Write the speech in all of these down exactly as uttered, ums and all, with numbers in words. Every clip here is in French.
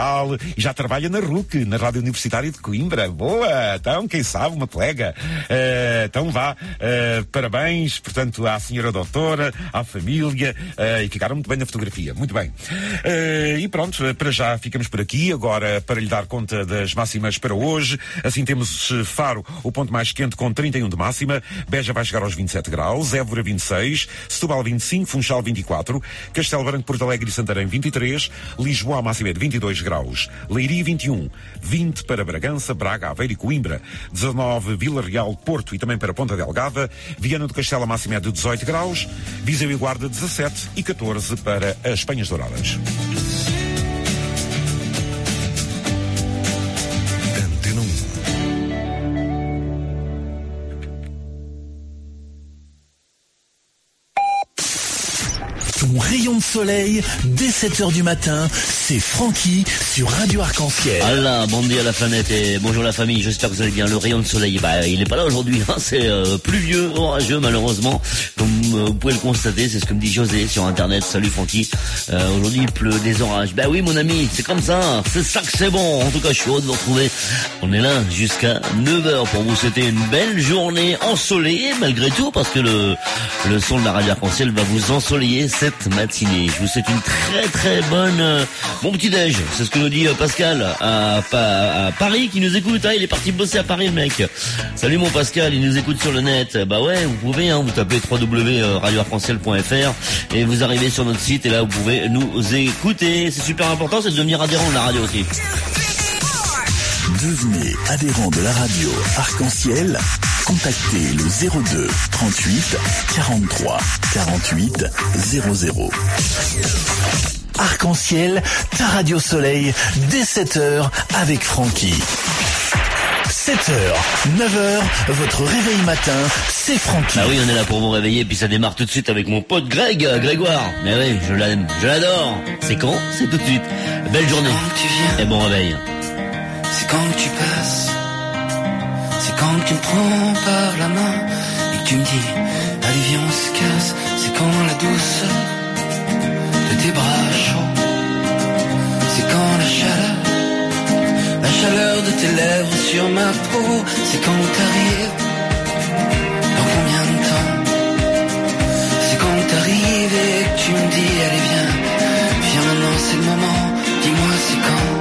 Portugal e já trabalha na R U C, na Rádio Universitária de Coimbra. Boa! Então, quem sabe, uma colega. Uh, então vá, uh, parabéns, portanto, à senhora doutora, à família, uh, e ficaram muito bem na fotografia. Muito bem. Uh, e pronto, para já ficamos por aqui. Agora, para lhe dar conta das máximas para hoje, assim temos Faro, o ponto mais quente, com trinta e um de máxima. Beja vai chegar aos vinte e sete graus, Évora vinte e seis, Setúbal vinte e cinco, Funchal vinte e quatro, Castelo Branco, Porto Alegre e Santarém vinte e três, Lisboa a máxima é de vinte e dois graus, Leiria vinte e um, vinte para Bragança, Braga, Aveiro e Coimbra, dezanove Vila Real, Porto e também para Ponta Delgada, Viana do Castelo a máxima é de dezoito graus, Viseu e Guarda dezassete e catorze para as Penhas Douradas. Ton rayon de soleil, dès sept heures du matin, c'est Francky sur Radio Arc-en-Ciel. Allah, bon dia la planète et bonjour la famille, j'espère que vous allez bien. Le rayon de soleil, bah, il n'est pas là aujourd'hui, hein, c'est euh, pluvieux, orageux malheureusement. Comme euh, vous pouvez le constater, c'est ce que me dit José sur internet. Salut Francky, euh, aujourd'hui il pleut, des orages. Bah oui mon ami, c'est comme ça, c'est ça que c'est bon. En tout cas, je suis heureux de vous retrouver. On est là jusqu'à neuf heures pour vous souhaiter une belle journée ensoleillée malgré tout, parce que le, le son de la Radio Arc-en-Ciel va vous ensoleiller cette matinée. Je vous souhaite une très très bonne euh, bon petit déj. C'est ce que nous dit euh, Pascal à, à, à Paris, qui nous écoute. Ah, il est parti bosser à Paris le mec. Salut mon Pascal, il nous écoute sur le net. Bah ouais, vous pouvez, hein, vous tapez w w w point radio arc en ciel point f r et vous arrivez sur notre site et là vous pouvez nous écouter. C'est super important, c'est de devenir adhérent de la radio aussi. Devenez adhérent de la radio Arc-en-Ciel. Contactez le zéro deux trente-huit quarante-trois quarante-huit zéro zéro. Arc-en-Ciel, ta radio soleil, dès sept heures avec Francky. sept heures, neuf heures, votre réveil matin, c'est Francky. Ah oui, on est là pour vous réveiller, puis ça démarre tout de suite avec mon pote Greg, Grégoire. Mais oui, je l'aime, je l'adore. C'est quand? C'est tout de suite. Belle journée. Et bon réveil. C'est quand tu passes, c'est quand tu me prends par la main et que tu me dis, allez viens on se casse. C'est quand la douceur de tes bras chauds, c'est quand la chaleur, la chaleur de tes lèvres sur ma peau. C'est quand t'arrives, dans combien de temps? C'est quand t'arrives et que tu me dis, allez viens, viens maintenant c'est le moment. Dis-moi c'est quand?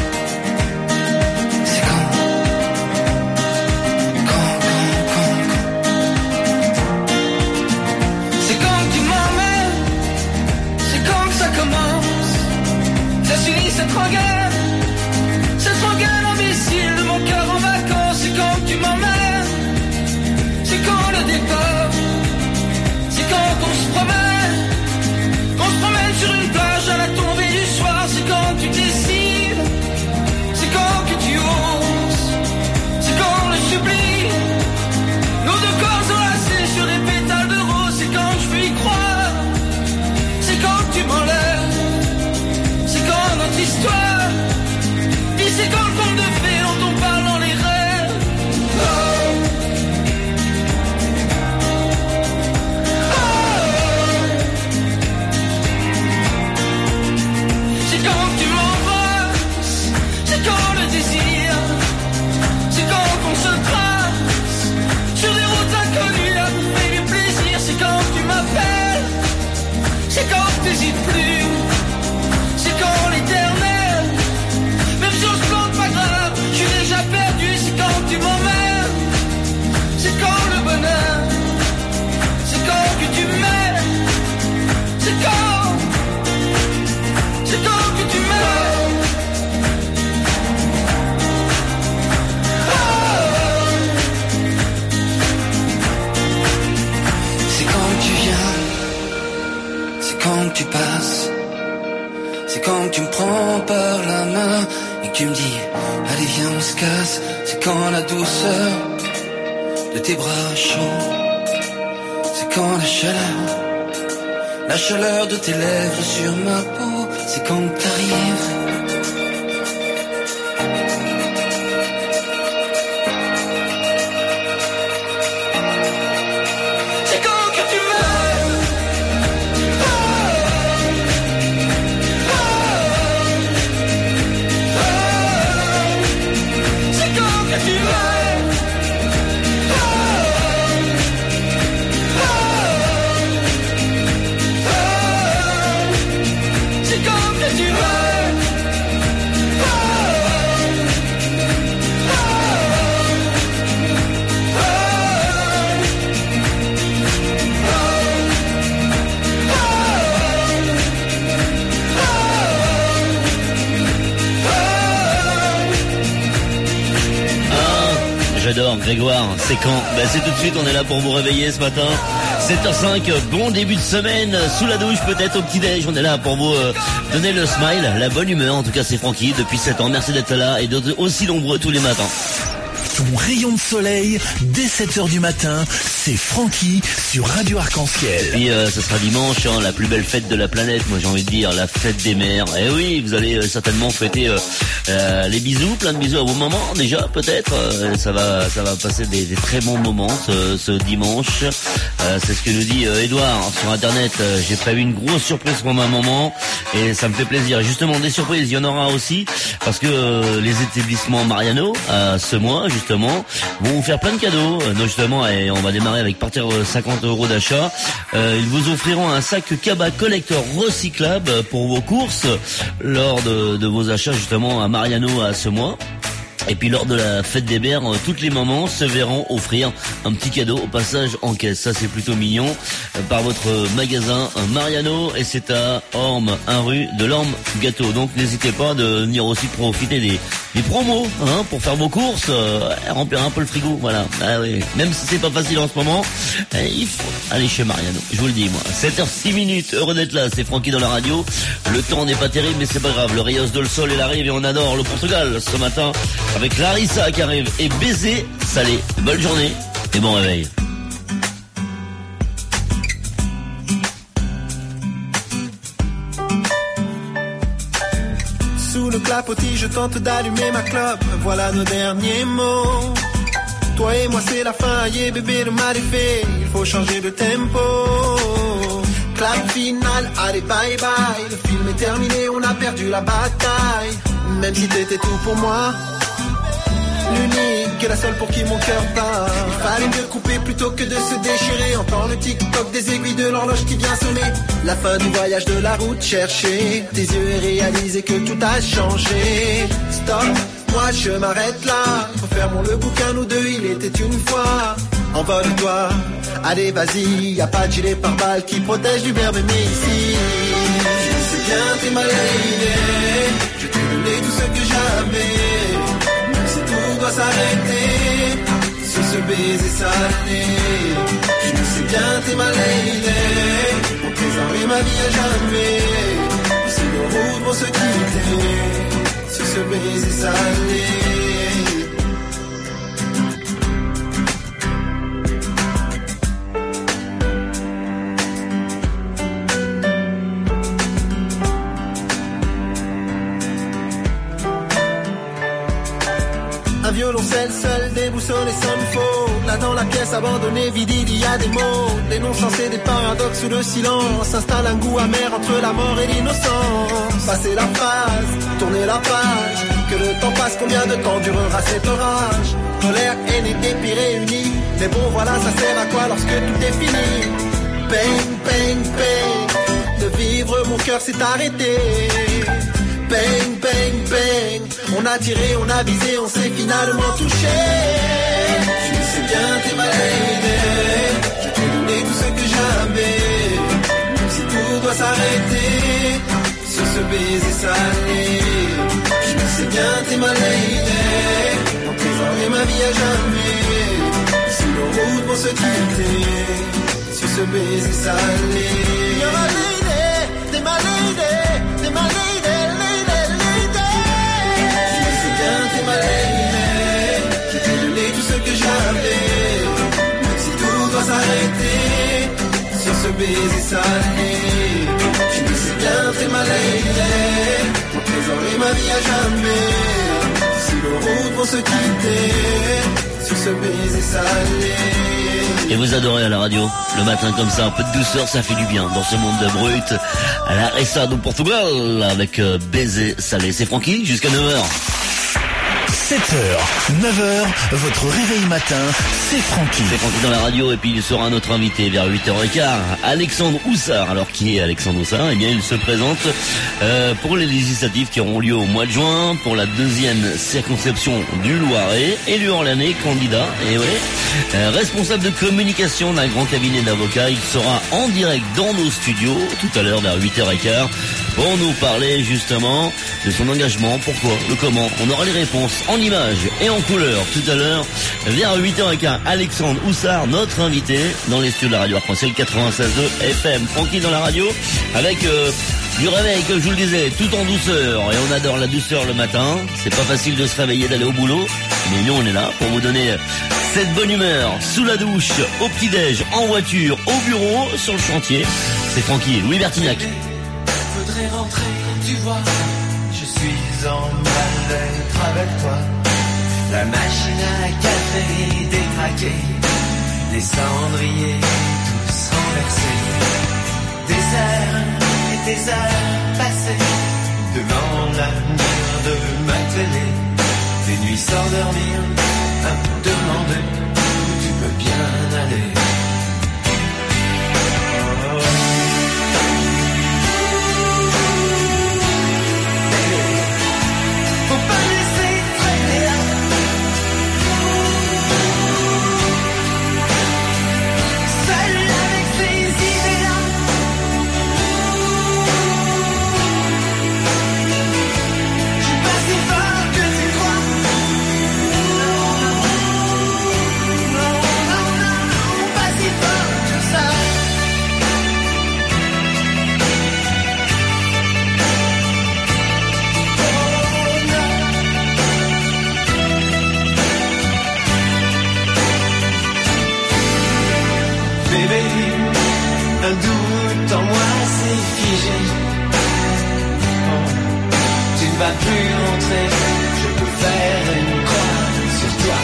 Cette rengaine, cette rengaine imbécile de mon cœur en vacances. C'est quand tu m'emmènes, c'est quand le départ, c'est quand on se promène, qu'on se promène sur une plage à la tombée du soir. C'est quand tu décides, c'est quand que tu oses, c'est quand le sublime, nos deux corps enlacés sur des pétales de rose. C'est quand je peux y croire, c'est quand tu m'enlèves, c'est quand notre histoire, puis c'est quand le conte de fées dont on parle dans les rêves. Oh. Oh. C'est quand tu m'embrasses, c'est quand le désir, c'est quand on se trace sur des routes inconnues à bouffer du plaisir. C'est quand tu m'appelles, c'est quand t'hésites plus, c'est quand l'éternel, même si on se plante pas grave, je suis déjà perdu. C'est quand tu m'emmènes, c'est quand le bonheur, c'est quand que tu m'aimes, c'est quand, c'est quand que tu m'aimes. Oh. C'est quand tu viens, c'est quand tu passes, c'est quand tu me prends par la main et que tu me dis, allez viens on se casse. C'est quand la douceur de tes bras chauds, c'est quand la chaleur, la chaleur de tes lèvres sur ma peau. C'est quand t'arrives, c'est quand que tu m'aimes. Oh. Oh. j'adore. Grégoire, c'est quand? Ben c'est tout de suite, on est là pour vous réveiller ce matin. sept heures cinq, bon début de semaine, sous la douche peut-être au petit-déj. On est là pour vous euh, donner le smile, la bonne humeur. En tout cas, c'est Francky depuis sept ans. Merci d'être là et d'être aussi nombreux tous les matins. Ton rayon de soleil, dès sept heures du matin, c'est Francky sur Radio Arc-en-Ciel. Et puis euh, ce sera dimanche, hein, la plus belle fête de la planète, moi j'ai envie de dire, la fête des mères. Et oui, vous allez euh, certainement fêter euh, euh, les bisous, plein de bisous à vos mamans déjà peut-être. Euh, ça va ça va passer des, des très bons moments ce, ce dimanche. Euh, c'est ce que nous dit euh, Edouard sur internet. Euh, j'ai prévu une grosse surprise pour ma maman et ça me fait plaisir. Justement des surprises, il y en aura aussi parce que euh, les établissements Mariano à ce mois justement Justement, vont vous faire plein de cadeaux. Euh, justement, et on va démarrer avec partir de cinquante euros d'achat. Euh, ils vous offriront un sac Kaba Collector recyclable pour vos courses lors de, de vos achats justement à Mariano à ce mois. Et puis lors de la fête des mères, toutes les mamans se verront offrir un petit cadeau au passage en caisse. Ça c'est plutôt mignon par votre magasin Mariano et c'est à Orme, un rue de l'Orme Gâteau. Donc n'hésitez pas de venir aussi profiter des, des promos hein, pour faire vos courses, euh, remplir un peu le frigo. Voilà. Ah oui. Même si c'est pas facile en ce moment, eh, il faut aller chez Mariano. Je vous le dis moi. sept heures six minutes, heureux d'être là. C'est Francky dans la radio. Le temps n'est pas terrible mais c'est pas grave. Le Rios del Sol il arrive et on adore le Portugal ce matin. Avec Larissa qui arrive et baiser salé. Bonne journée et bon réveil. Sous le clapotis, je tente d'allumer ma clope. Voilà nos derniers mots. Toi et moi, c'est la fin. Yeah, bébé, le mal est fait. Il faut changer de tempo. Clap final, allez bye bye. Le film est terminé, on a perdu la bataille. Même si t'étais tout pour moi. L'unique et la seule pour qui mon cœur bat. Il fallait mieux couper plutôt que de se déchirer. Entends le tic-toc des aiguilles de l'horloge qui vient sonner. La fin du voyage de la route chercher tes yeux et réaliser que tout a changé. Stop, moi je m'arrête là. Refermons le bouquin, nous deux, il était une fois. Envole-toi, allez vas-y. Y'a pas de gilet pare-balles qui protège du verbe aimer ici. Je sais bien t'es mal aidé. Je t'ai donné tout ce que j'avais. Tout doit s'arrêter sur ce baiser salé. Je sais bien t'es mal aidé. Pour préserver ma vie à jamais. Si nos routes vont se quitter sur ce baiser salé. Un violoncelle seul déboussolé sonne faux. Là dans la pièce abandonnée vide il y a des mots. Des non sensés, des paradoxes où le silence s'installe un goût amer entre la mort et l'innocence. Passer la phase, tourner la page. Que le temps passe, combien de temps durera cet orage. Colère, haine et dépit réunis. Mais bon voilà ça sert à quoi lorsque tout est fini. Pain, pain, pain. De vivre mon cœur s'est arrêté. Bang, bang, bang. On a tiré, on a visé, on s'est finalement touché. Je sais bien t'es mal aidé. Je t'ai donné tout ce que j'avais. Même si tout doit s'arrêter sur ce baiser salé. Je sais bien t'es mal aidé. Pour préserver ma vie à jamais. Si nos routes vont se quitter sur ce baiser salé. You're my lady, t'es mal aidé, t'es mal aidé. Je t'ai donné tout ce que j'avais. Même si tout doit s'arrêter sur ce baiser salé. Je me sais bien t'es mal aidé. Pour préserver ma vie à jamais. Si nos routes vont se quitter sur ce baiser salé. Et vous adorez à la radio, le matin comme ça, un peu de douceur, ça fait du bien dans ce monde de brut. À la Ressa do Portugal, avec euh, baiser salé. C'est Francky, jusqu'à neuf heures. sept heures, neuf heures, votre réveil matin, c'est Francky. C'est Francky dans la radio et puis il sera notre invité vers huit heures quinze, Alexandre Houssard. Alors qui est Alexandre Houssard? Eh bien il se présente euh, pour les législatives qui auront lieu au mois de juin, pour la deuxième circonscription du Loiret, élu orléanais, candidat, et ouais, euh, responsable de communication d'un grand cabinet d'avocats. Il sera en direct dans nos studios tout à l'heure vers huit heures quinze pour nous parler justement de son engagement, pourquoi, le comment. On aura les réponses en en images et en couleurs tout à l'heure vers huit heures quinze. Alexandre Houssard, notre invité dans les studios de la radio Arc-en-Ciel quatre-vingt-seize deux F M. Francky dans la radio avec euh, du réveil, comme je vous le disais, tout en douceur. Et on adore la douceur le matin. C'est pas facile de se réveiller, d'aller au boulot. Mais nous, on est là pour vous donner cette bonne humeur sous la douche, au petit-déj, en voiture, au bureau, sur le chantier. C'est Francky, Louis Bertignac. Faudrait rentrer, tu vois. Je suis en mal-être avec toi. La machine à café détraquée, les cendriers tous renversés. Des heures et des heures passées devant la lumière de ma télé. Des nuits sans dormir, à me demander où tu peux bien aller. Oh. Faut pas laisser traîner là. Seul avec ces idées-là. Je suis pas si fort que tu crois. Non, non, non, non, pas si fort que ça. Bébé, un doute en moi s'est figé. Oh, tu ne vas plus rentrer, je peux faire une croix sur toi.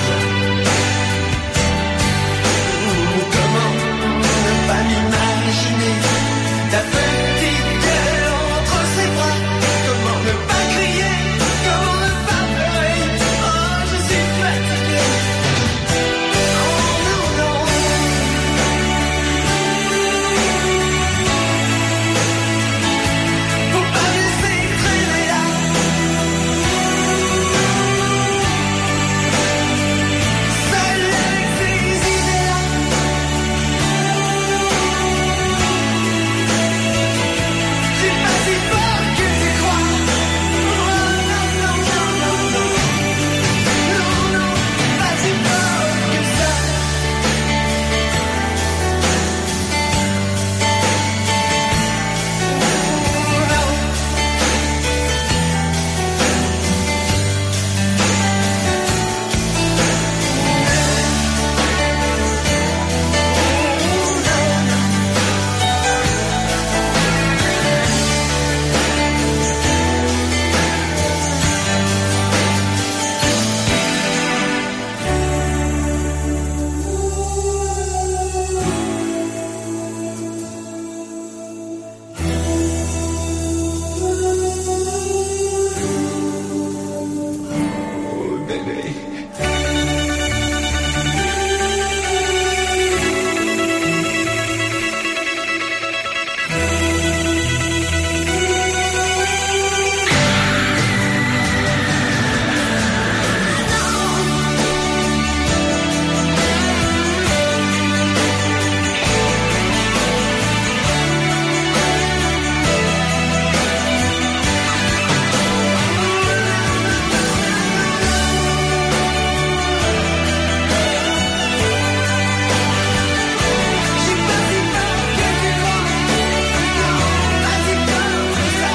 Ouh, comment ne pas m'imaginer ta petite gueule entre ses bras. Comment ne pas crier, comment ne pas pleurer. Oh, je suis fatigué. Oh non, non. Faut pas laisser traîner là. Seul avec ces idées-là. Je suis pas si fort que tu crois. Oh non, non, non, non, non. Non, non, pas si fort que ça. Oh non. Oh bébé. Je suis pas si fort que tu crois. Non, pas si fort que ça.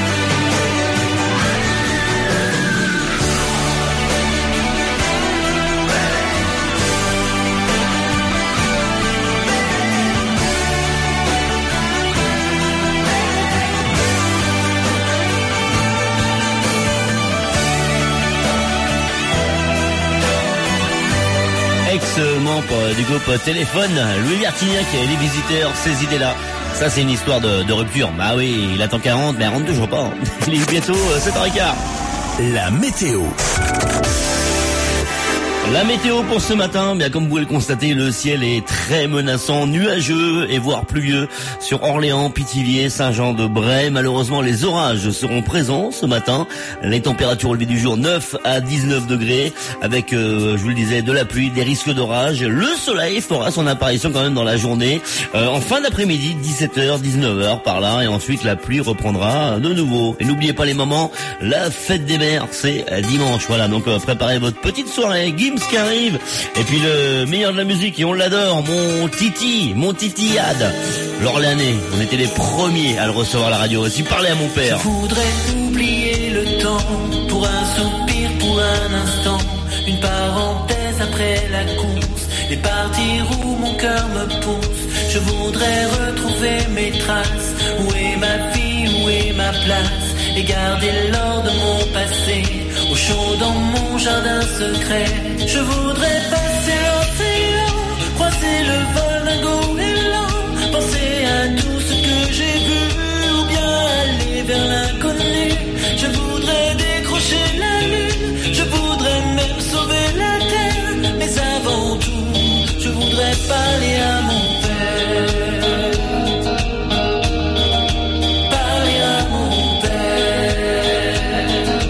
Ex-membre du groupe Téléphone, Louis Bertignac et les visiteurs, ces idées-là. Ça, c'est une histoire de, de rupture. Bah oui, il attend quarante, mais elle rentre toujours pas. Il est bientôt sept heures quinze. La météo. La météo pour ce matin, bien comme vous pouvez le constater, le ciel est très menaçant, nuageux et voire pluvieux sur Orléans, Pithiviers, Saint-Jean-de-Bray. Malheureusement, les orages seront présents ce matin. Les températures au lever du jour neuf à dix-neuf degrés avec, euh, je vous le disais, de la pluie, des risques d'orage. Le soleil fera son apparition quand même dans la journée, euh, en fin d'après-midi, dix-sept heures, dix-neuf heures par là, et ensuite la pluie reprendra de nouveau. Et n'oubliez pas les moments, la fête des mères, c'est dimanche. Voilà, donc euh, préparez votre petite soirée. Gims qui arrive, et puis le meilleur de la musique, et on l'adore, mon Titi, mon Titi Had, l'Orléanais. On était les premiers à le recevoir à la radio aussi. Parlez à mon père. Je voudrais oublier le temps, pour un soupir, pour un instant, une parenthèse après la course, et partir où mon cœur me pousse. Je voudrais retrouver mes traces, où est ma vie, où est ma place, et garder l'or de mon passé, au chaud dans mon jardin secret. Je voudrais passer l'océan, croiser le vol d'un goéland, penser à tout ce que j'ai vu, ou bien aller vers l'inconnu. Je voudrais décrocher la lune, je voudrais même sauver la terre, mais avant tout, je voudrais parler à mon père. Parler à mon père.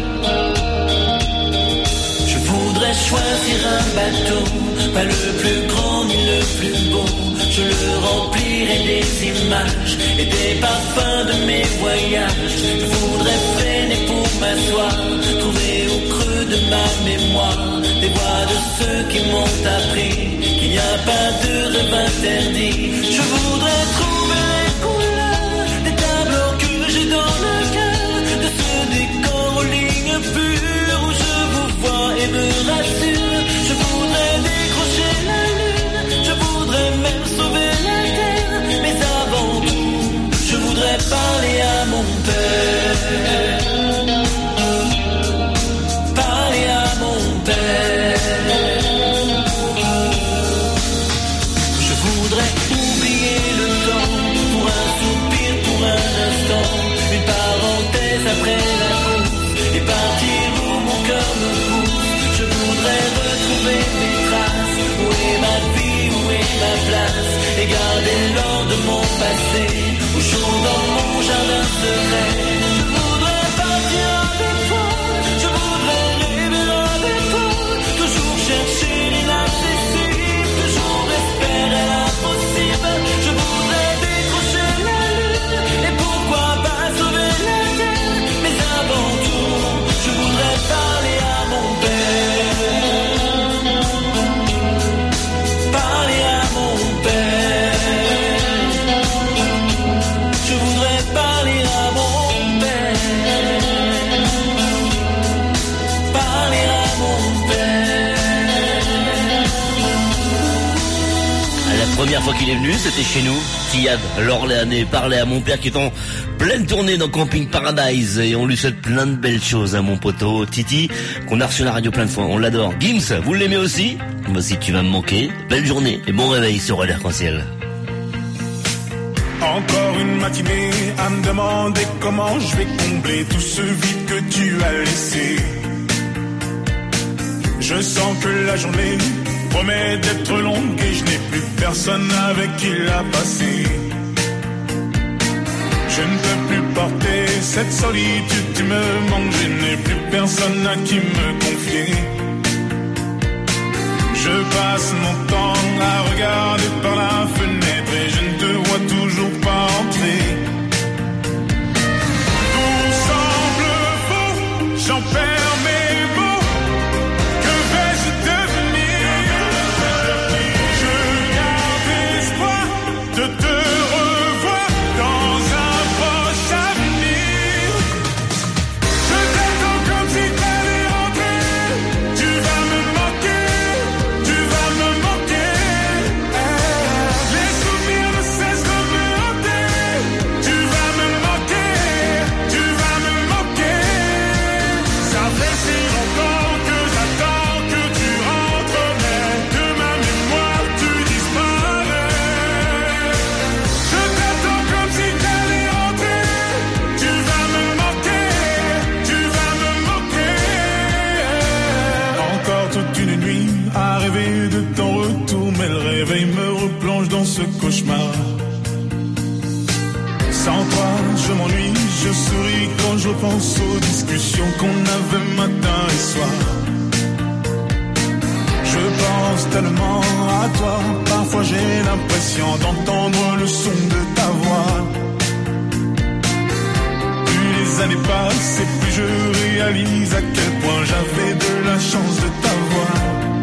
Je voudrais choisir un bateau, pas le plus grand ni le plus beau. Je le remplirai des images et des parfums de mes voyages. Je voudrais freiner pour m'asseoir, trouver au creux de ma mémoire des voix de ceux qui m'ont appris qu'il n'y a pas de rêve interdit. Je voudrais trouver les couleurs des tableaux que j'ai dans le cœur, de ce décor aux lignes pures où je vous vois et me rassure. Je voudrais décrocher la lune, je voudrais même sauver la terre, mais avant tout, je voudrais parler à mon père. Parler à mon père. Je voudrais oublier le temps, pour un soupir, pour un instant, une parenthèse après la course, et partir où mon cœur me pousse. Je voudrais retrouver mes traces, où est ma vie, où est ma place, et garder l'or de mon passé, au chaud dans mon jardin secret. Je voudrais partir avec toi, je voudrais rêver avec toi, toujours chercher l'inaccessible, toujours espérer l'impossible. Je voudrais décrocher la lune, et pourquoi pas sauver la terre, mais avant tout, je voudrais parler à mon père. Parler à mon père. Je voudrais parler à mon père. Parler à mon père. La première fois qu'il est venu, c'était chez nous. Tiad, l'Orléanais, parlait à mon père qui est en pleine tournée dans Camping Paradise, et on lui souhaite plein de belles choses à mon poteau Titi, qu'on a reçu à la radio plein de fois. On l'adore. Gims, vous l'aimez aussi? Moi aussi, tu vas me manquer. Belle journée et bon réveil sur Relais Arc-en-Ciel. Encore une matinée à me demander comment je vais combler tout ce vide que tu as laissé. Je sens que la journée promet d'être longue et je n'ai plus personne avec qui la passer. Je ne peux plus porter cette solitude qui me manque, je n'ai plus personne à qui me confier. Je passe mon temps à regarder par la fenêtre et je ne te vois toujours pas entrer. Tout semble faux, j'en perds mes mots. Que vais-je devenir? Je garde espoir de te revoir dans un proche avenir. Je t'attends comme si t'allais rentrer. Tu vas me manquer. Tu vas me manquer. Les souvenirs ne cessent de me hanter. Tu vas me manquer. Tu vas me manquer. Ça fait ce cauchemar. Sans toi, je m'ennuie, je souris quand je pense aux discussions qu'on avait matin et soir. Je pense tellement à toi, parfois j'ai l'impression d'entendre le son de ta voix. Plus les années passent et plus je réalise à quel point j'avais de la chance de t'avoir.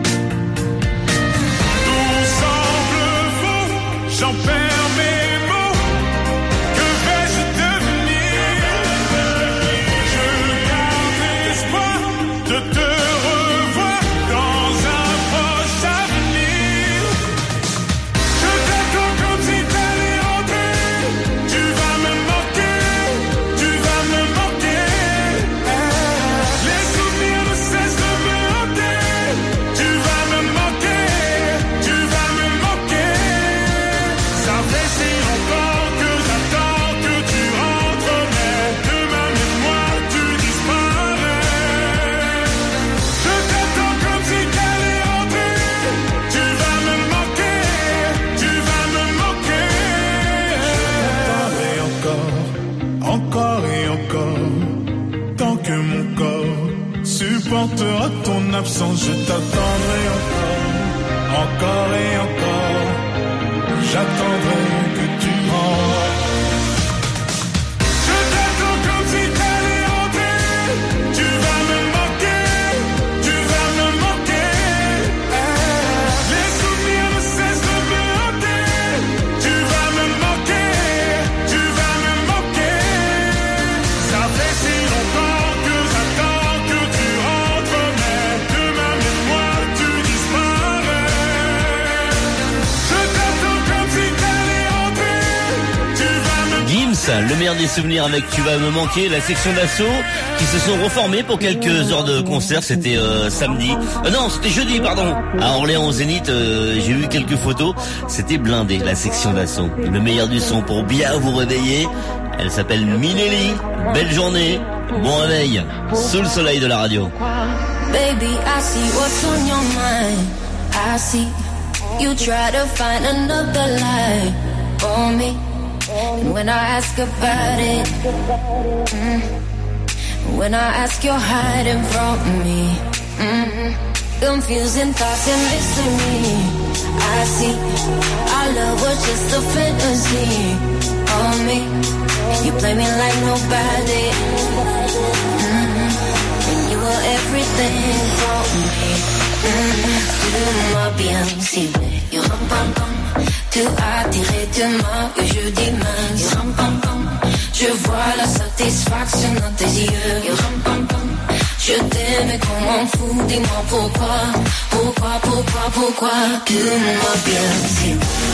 Tout semble faux, j'en perds mes mots. Que vais-je devenir? Je garde espoir de te revoir dans un proche avenir. Je t'attends comme si t'allais rentrer. Tu vas me manquer, tu vas me manquer. Les souvenirs ne cessent de me hanter. Tu vas me manquer, tu vas me manquer. Ça fait si longtemps que j'attends que tu rentres, mais de ma mémoire tu disparais. Je t'attends comme si t'allais rentrer. Tu vas me manquer, tu vas me manquer. Encore et encore, encore et encore. Tant que mon corps supportera ton absence, je t'attendrai encore, encore et encore. J'attendrai que tu rentres. Je t'attends comme si t'allais rentrer. Tu vas me manquer, tu vas me manquer. Les souvenirs ne cessent de me hanter. Tu vas me manquer, tu vas me manquer. Ça fait si longtemps que j'attends que tu rentres, mais de ma mémoire tu disparais. Je t'attends comme si t'allais rentrer. Tu vas me Gims, le meilleur des souvenirs avec Tu vas me manquer, la section d'assaut qui se sont reformés pour quelques heures de concert. C'était euh, samedi, euh, non c'était jeudi pardon, à Orléans au Zénith. euh, J'ai vu quelques photos, c'était blindé la section d'assaut. Le meilleur du son pour bien vous réveiller. Elle s'appelle Minelli. Belle journée, bon réveil sous le soleil de la radio. Baby, I see what's on your mind. I see you try to find another lie for me. And when I ask about it, mm, when I ask, you're hiding from me. Mm, confusing thoughts and mystery. I see our love was just a fantasy on me. You play me like nobody. Mm, and you were everything for me. Mm, dis-moi bien si you ram pam pam. Tu as tiré de moi que je dis mince. You ram pam pam. Je vois la satisfaction dans tes yeux. You ram pam pam. Je t'aime et qu'on m'en fout. Dis-moi pourquoi, pourquoi, pourquoi, pourquoi. Dis-moi bien si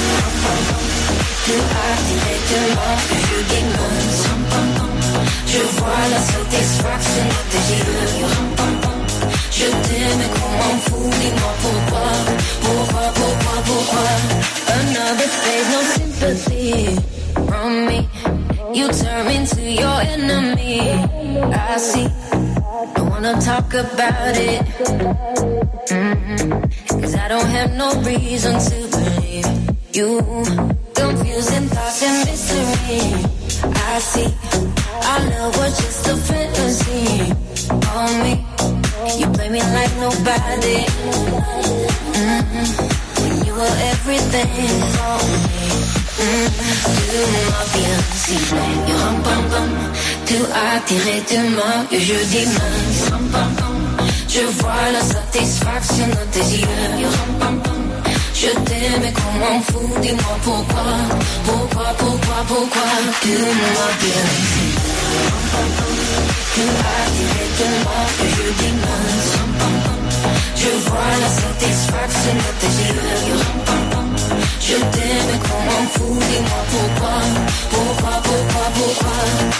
tu as tiré de moi que je dis mince. Ram pam pam. Je vois la satisfaction dans tes yeux. You ram pam pam. Je t'aime et qu'on m'en fout. Dis-moi pourquoi, pourquoi, pourquoi, pourquoi. Another phase, no sympathy from me. You turn me into your enemy. I see, I wanna talk about it. Mm-hmm. Cause I don't have no reason to believe you. Confusing thoughts and mystery. I see, our love was just a fantasy on me. You play me like nobody. Mm-hmm. When you were everything for me. Dis-moi bien si you ram pam pam. Tu as tiré de moi que je dis mince. Ram pam pam. Je vois la satisfaction dans tes yeux. You ram pam pam. Je t'aime et qu'on m'en fout. Dis-moi pourquoi, pourquoi, pourquoi, pourquoi. Dis-moi bien si you ram pam pam. Tu as tiré de moi que je dis mince. Ram pam pam. Je vois la satisfaction dans tes yeux. You ram pam pam. Je t'aime et qu'on m'en fout. Dis-moi pourquoi, pourquoi, pourquoi, pourquoi.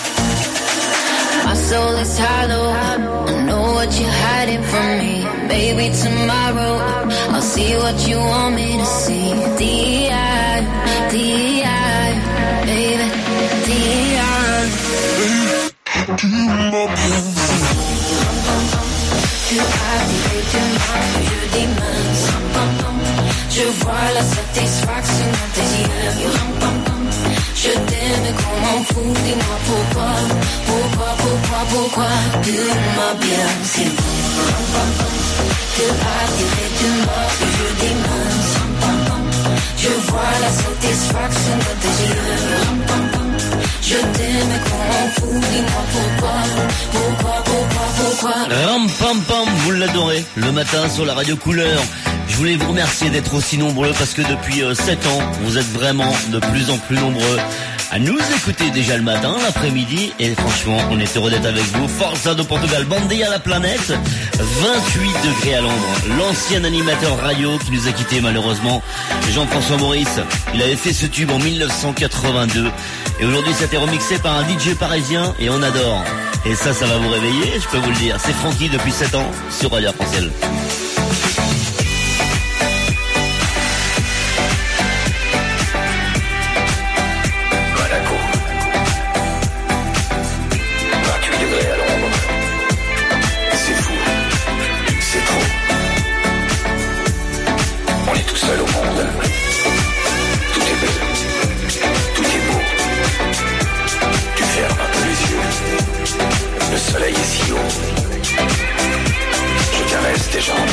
My soul is hollow. I know what you're hiding from me. Maybe tomorrow I'll see what you want me to see. D I, D I, baby, D I. Dis-moi bien si tu as tiré de moi que je dis mince. je vois la satisfaction dans tes yeux. Ram, pam, pam. Je t'aime et qu'on m'en fout, dis-moi pourquoi, pourquoi, pourquoi, pourquoi. Dis-moi bien, c'est bon. Ram, pam, pam. Que attirer de moi si je dis mince. Ram, pam, pam. Je vois la satisfaction dans tes yeux. Ram, pam, pam. Je t'aime et qu'on m'en fout, dis-moi pourquoi, pourquoi, pourquoi, pourquoi. Ram pam pam, vous l'adorez, le matin sur la radio Couleur. Je voulais vous remercier d'être aussi nombreux parce que depuis euh, sept ans, vous êtes vraiment de plus en plus nombreux à nous écouter déjà le matin, l'après-midi, et franchement, on est heureux d'être avec vous. Forza do Portugal, Bandeia la planète, vingt-huit degrés à l'ombre. L'ancien animateur radio qui nous a quittés malheureusement, Jean-François Maurice, il avait fait ce tube en mille neuf cent quatre-vingt-deux, et aujourd'hui ça a été remixé par un D J parisien, et on adore. Et ça, ça va vous réveiller, je peux vous le dire. C'est Francky depuis sept ans sur Radio Arc-en-Ciel. Le soleil est si haut, je caresse tes jambes.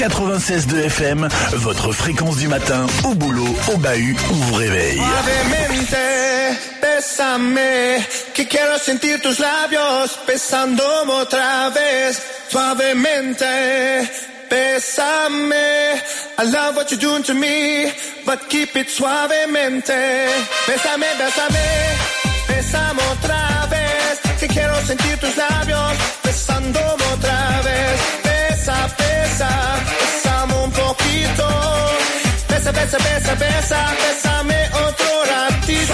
quatre-vingt-seize virgule deux F M, votre fréquence du matin, au boulot, au bahut, on vous réveille. Suavemente, bésame, que quiero sentir tus labios besándome otra vez. Suavemente, bésame, I love what you're doing to me, but keep it suavemente. Bésame, bésame, bésame otra vez, que quiero sentir tus labios besándome otra vez. Besa, besa, bésame un poquito. Besa, besa, besa, besa, bésame otro ratito.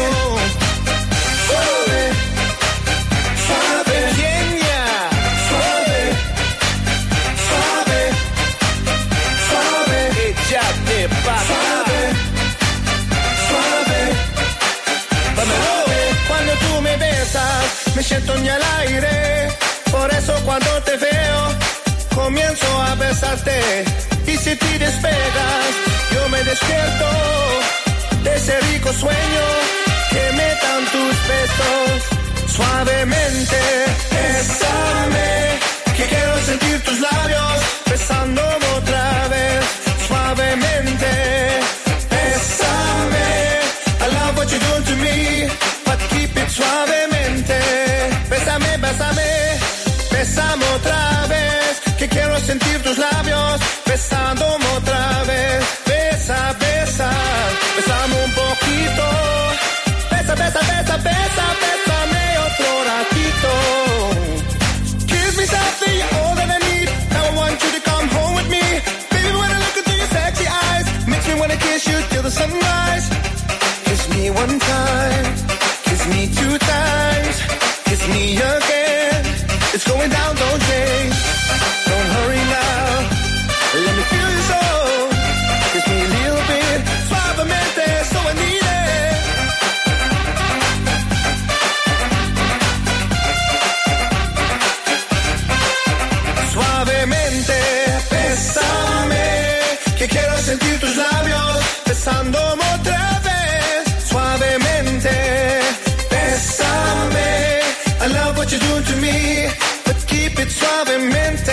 Suave, suave, Kenia. Suave, suave, suave, échate pa' suave, suave, suave. Cuando tú me besas, me siento en el aire. Por eso cuando te veo, comienzo a besarte. Y si te despegas, yo me despierto de ese rico sueño que me dan tus besos. Suavemente, bésame, que quiero sentir tus labios besándome otra vez. Suavemente, bésame, I love what you're doing to me, but keep it suavemente. Bésame, bésame, bésame otra vez, que quiero sentir tus labios besándome otra vez. Besa, besa, bésame un poquito. Besa, besa, besa, besa, bésame otro ratito. Kiss me softly, you're all that I need. Now I want you to come home with me. Baby, when I look into your sexy eyes, makes me wanna kiss you till the sunrise. Kiss me one time, kiss me two times, kiss me again. It's going down, don't change. Don't hurry now. Let me feel you so. Kiss me a little bit. Suavemente, so I need it. Suavemente, bésame, que quiero sentir tus labios besándome otra vez. Suavemente, bésame, I love what you're doing to me, but keep it suavemente.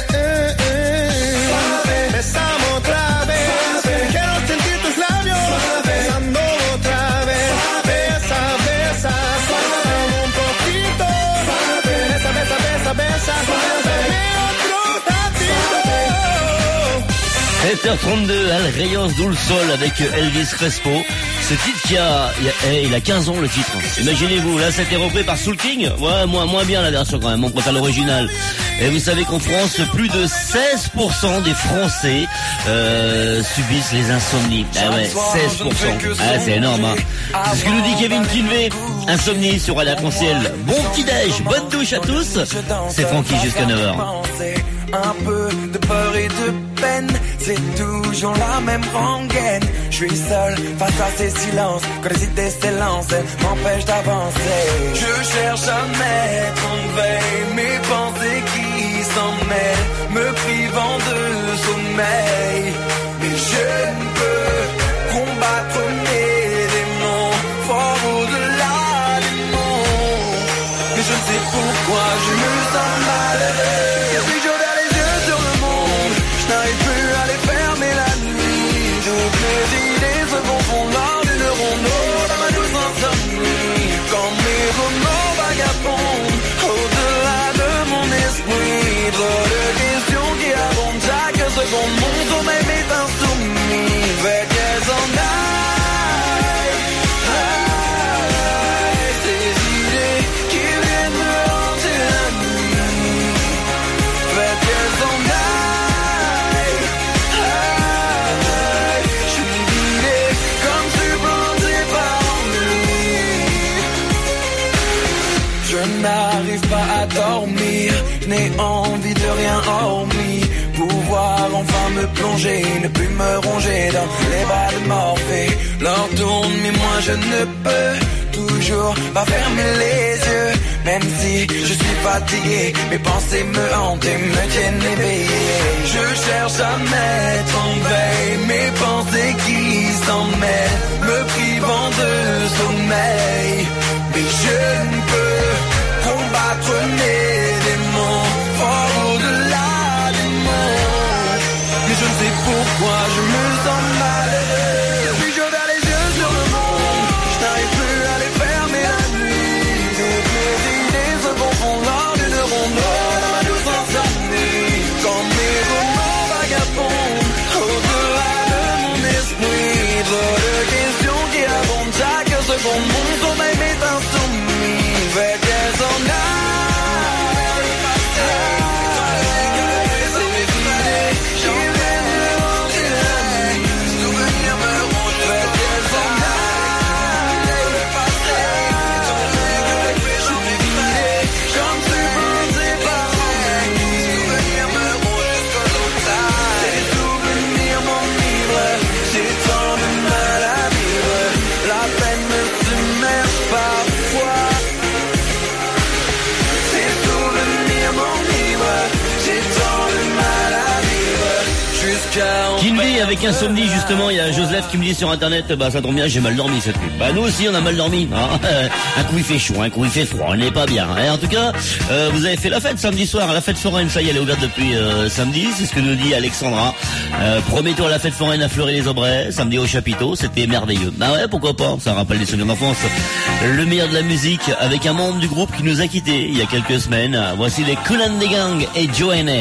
Suave, besame otra vez. Suave, quiero sentir tus labios. Suave, besando otra vez. Suave, besa, besa, suave, un poquito. Suave, besa, besa, besa, besa. Suave, otro ratito. sept heures trente-deux, Al Rayos Dul Sol avec Elvis Crespo. Ce titre qui a, il a, il a quinze ans le titre. Imaginez-vous, là c'était repris par Soul King. Ouais, moins, moins bien la version quand même, on préfère l'original. Et vous savez qu'en France, plus de seize pour cent des Français euh, subissent les insomnies. Ah ouais, seize pour cent. Ah c'est énorme, hein. C'est ce que nous dit Kevin Kinvey. Insomnie sur Radio Arc-en-Ciel. Bon petit déj, bonne douche à tous. C'est Francky jusqu'à neuf heures. Un peu de peur et de peine, c'est toujours la même rengaine. Je suis seul face à ces silences, quand les idées s'élancent, elles m'empêchent d'avancer. Je cherche à mettre en veille mes pensées qui s'en mêlent, me privant de sommeil. Mais je ne peux combattre mes démons, fort au-delà des mots. Mais je ne sais pourquoi je me sens malheureux. Je n'arrive plus à les fermer la nuit. Toutes mes idées se confondent lors d'une rondeau dans ma douce insomnie. Quand mes remords vagabondent au-delà de mon esprit. Trop de questions qui abondent chaque seconde. Mon sommeil m'est insoumis. Faites qu'elles s'en aillent, aillent. Ces idées qui viennent me hanter la nuit. Faites qu'elles s'en aillent. Je n'arrive pas à dormir, je n'ai envie de rien hormis pouvoir enfin me plonger, ne plus me ronger dans les bras de Morphée. L'heure tourne mais moi je ne peux toujours pas fermer les yeux. Même si je suis fatigué, mes pensées me hantent et me tiennent éveillé. Je cherche à mettre en veille mes pensées qui s'en mêlent, me privant de sommeil. Mais je ne peux combattre mes démons, fort au-delà des mots. mon mon sommeil m'est insoumis. Red as all night. Kinvey avec Insomnie, justement, il y a Joseph qui me dit sur internet, bah ça tombe bien, j'ai mal dormi cette nuit. Bah nous aussi on a mal dormi, hein. Un coup il fait chaud, un coup il fait froid, on n'est pas bien. Et en tout cas, euh, vous avez fait la fête samedi soir, la fête foraine, ça y est, elle est ouverte depuis euh, samedi, c'est ce que nous dit Alexandra. Euh, premier tour à la fête foraine à Fleury-les-Aubrais, samedi au chapiteau, c'était merveilleux. Bah ouais, pourquoi pas, ça rappelle des souvenirs d'enfance. Le meilleur de la musique avec un membre du groupe qui nous a quittés il y a quelques semaines. Voici les Kool and the Gang et Joanne.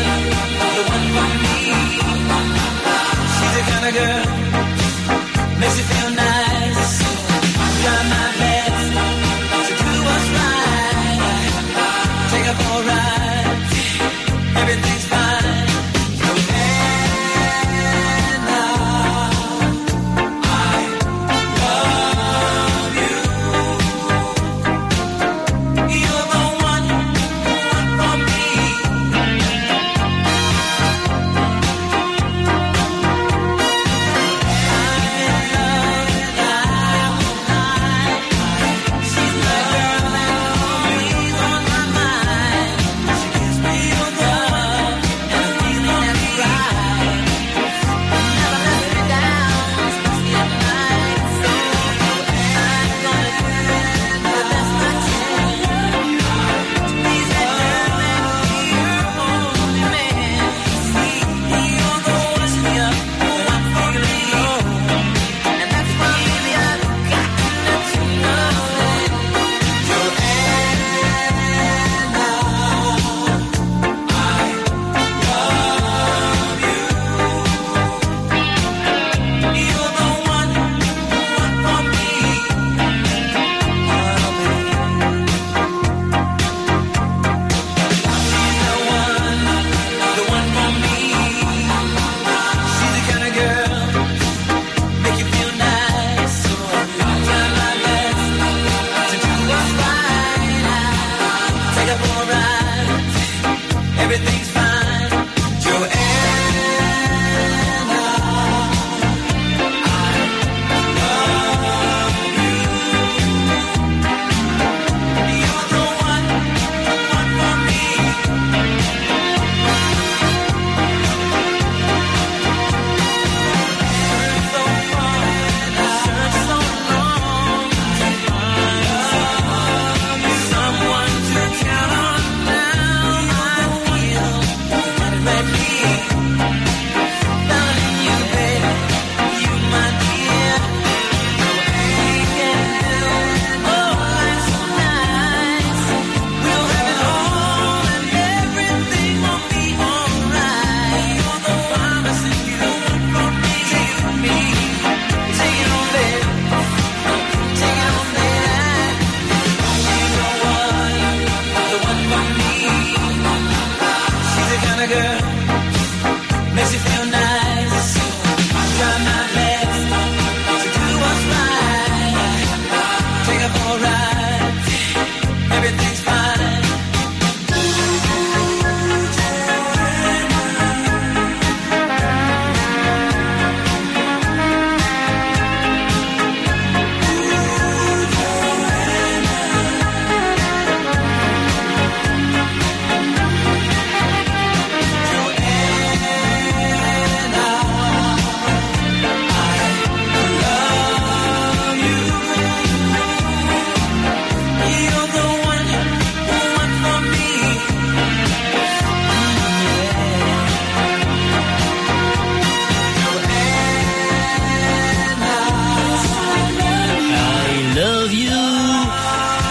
Makes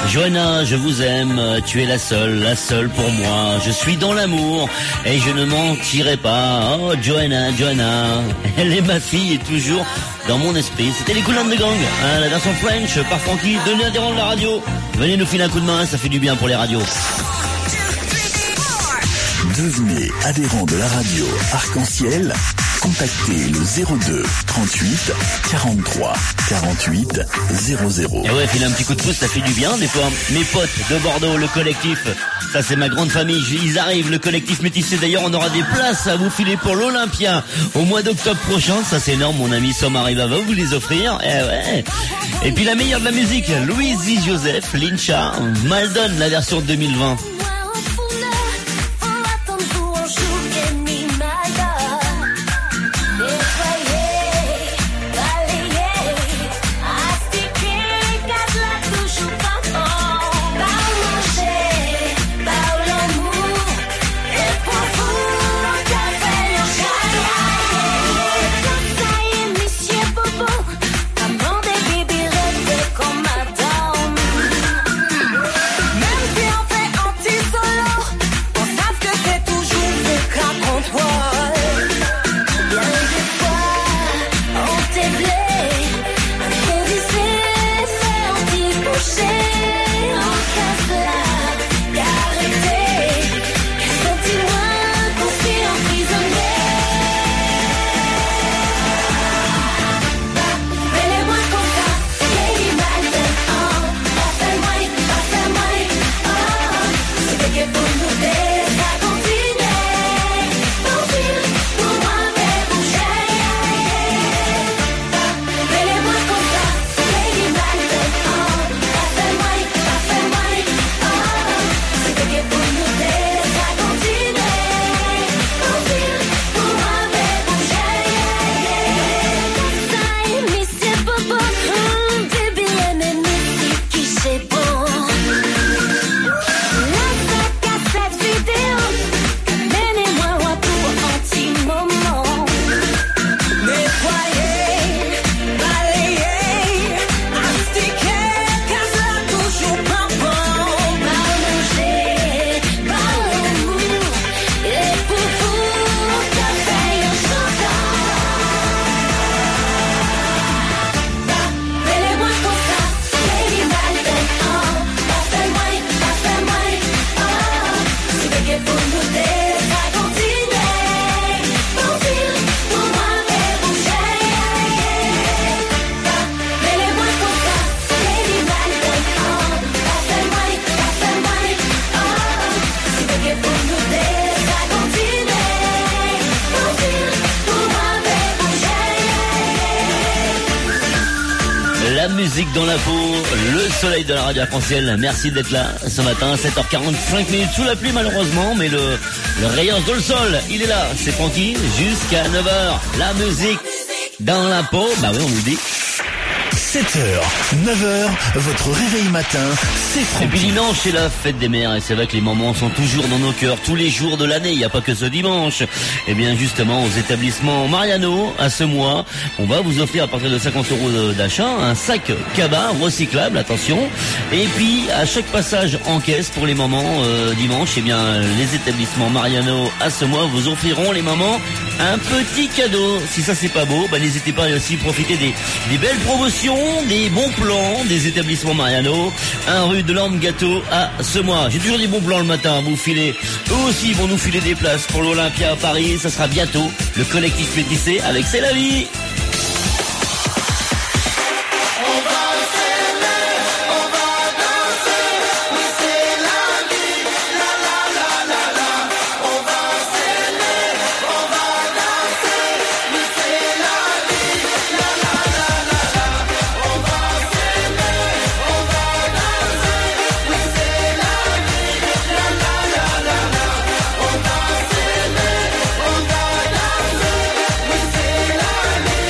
Johanna, je vous aime, tu es la seule, la seule pour moi. Je suis dans l'amour et je ne mentirai pas. Oh, Johanna, Johanna, elle est ma fille et toujours dans mon esprit. C'était les Kool and the Gang, hein, la version French par Francky. Donnez adhérent de la radio. Venez nous filer un coup de main, ça fait du bien pour les radios. Devenez adhérent de la radio Arc-en-Ciel. Contactez le zéro deux trente-huit quarante-trois quarante-huit zéro zéro. Et ouais, filer un petit coup de pouce, ça fait du bien. Des fois, mes potes de Bordeaux, le collectif, ça c'est ma grande famille, ils arrivent, le collectif métissé. D'ailleurs, on aura des places à vous filer pour l'Olympia au mois d'octobre prochain. Ça c'est énorme, mon ami Som arrive à vous les offrir. Eh ouais. Et puis la meilleure de la musique, Louise Joseph, Lincha, Maldon, la version deux mille vingt. Musique dans la peau, le soleil de la radio arc-en-ciel. Merci d'être là ce matin, sept heures quarante-cinq minutes sous la pluie malheureusement, mais le, le rayon dans le sol, il est là, c'est Francky, jusqu'à neuf heures. La musique dans la peau, bah oui on vous dit. sept heures, neuf heures, votre réveil matin, c'est Francky. Et puis dimanche, c'est la fête des mères et c'est vrai que les mamans sont toujours dans nos cœurs tous les jours de l'année, il n'y a pas que ce dimanche. Et bien justement, aux établissements Mariano, à ce mois, on va vous offrir à partir de cinquante euros d'achat un sac cabas recyclable, attention. Et puis à chaque passage en caisse pour les mamans euh, dimanche, et bien les établissements Mariano à ce mois vous offriront les mamans un petit cadeau. Si ça c'est pas beau, bah n'hésitez pas à aussi profiter des, des belles promotions, des bons plans des établissements Mariano, un rue de l'Orme Gâteau à ce mois. J'ai toujours des bons plans le matin à vous filer. Eux aussi vont nous filer des places pour l'Olympia à Paris. Ça sera bientôt le collectif métissé avec C'est la vie. La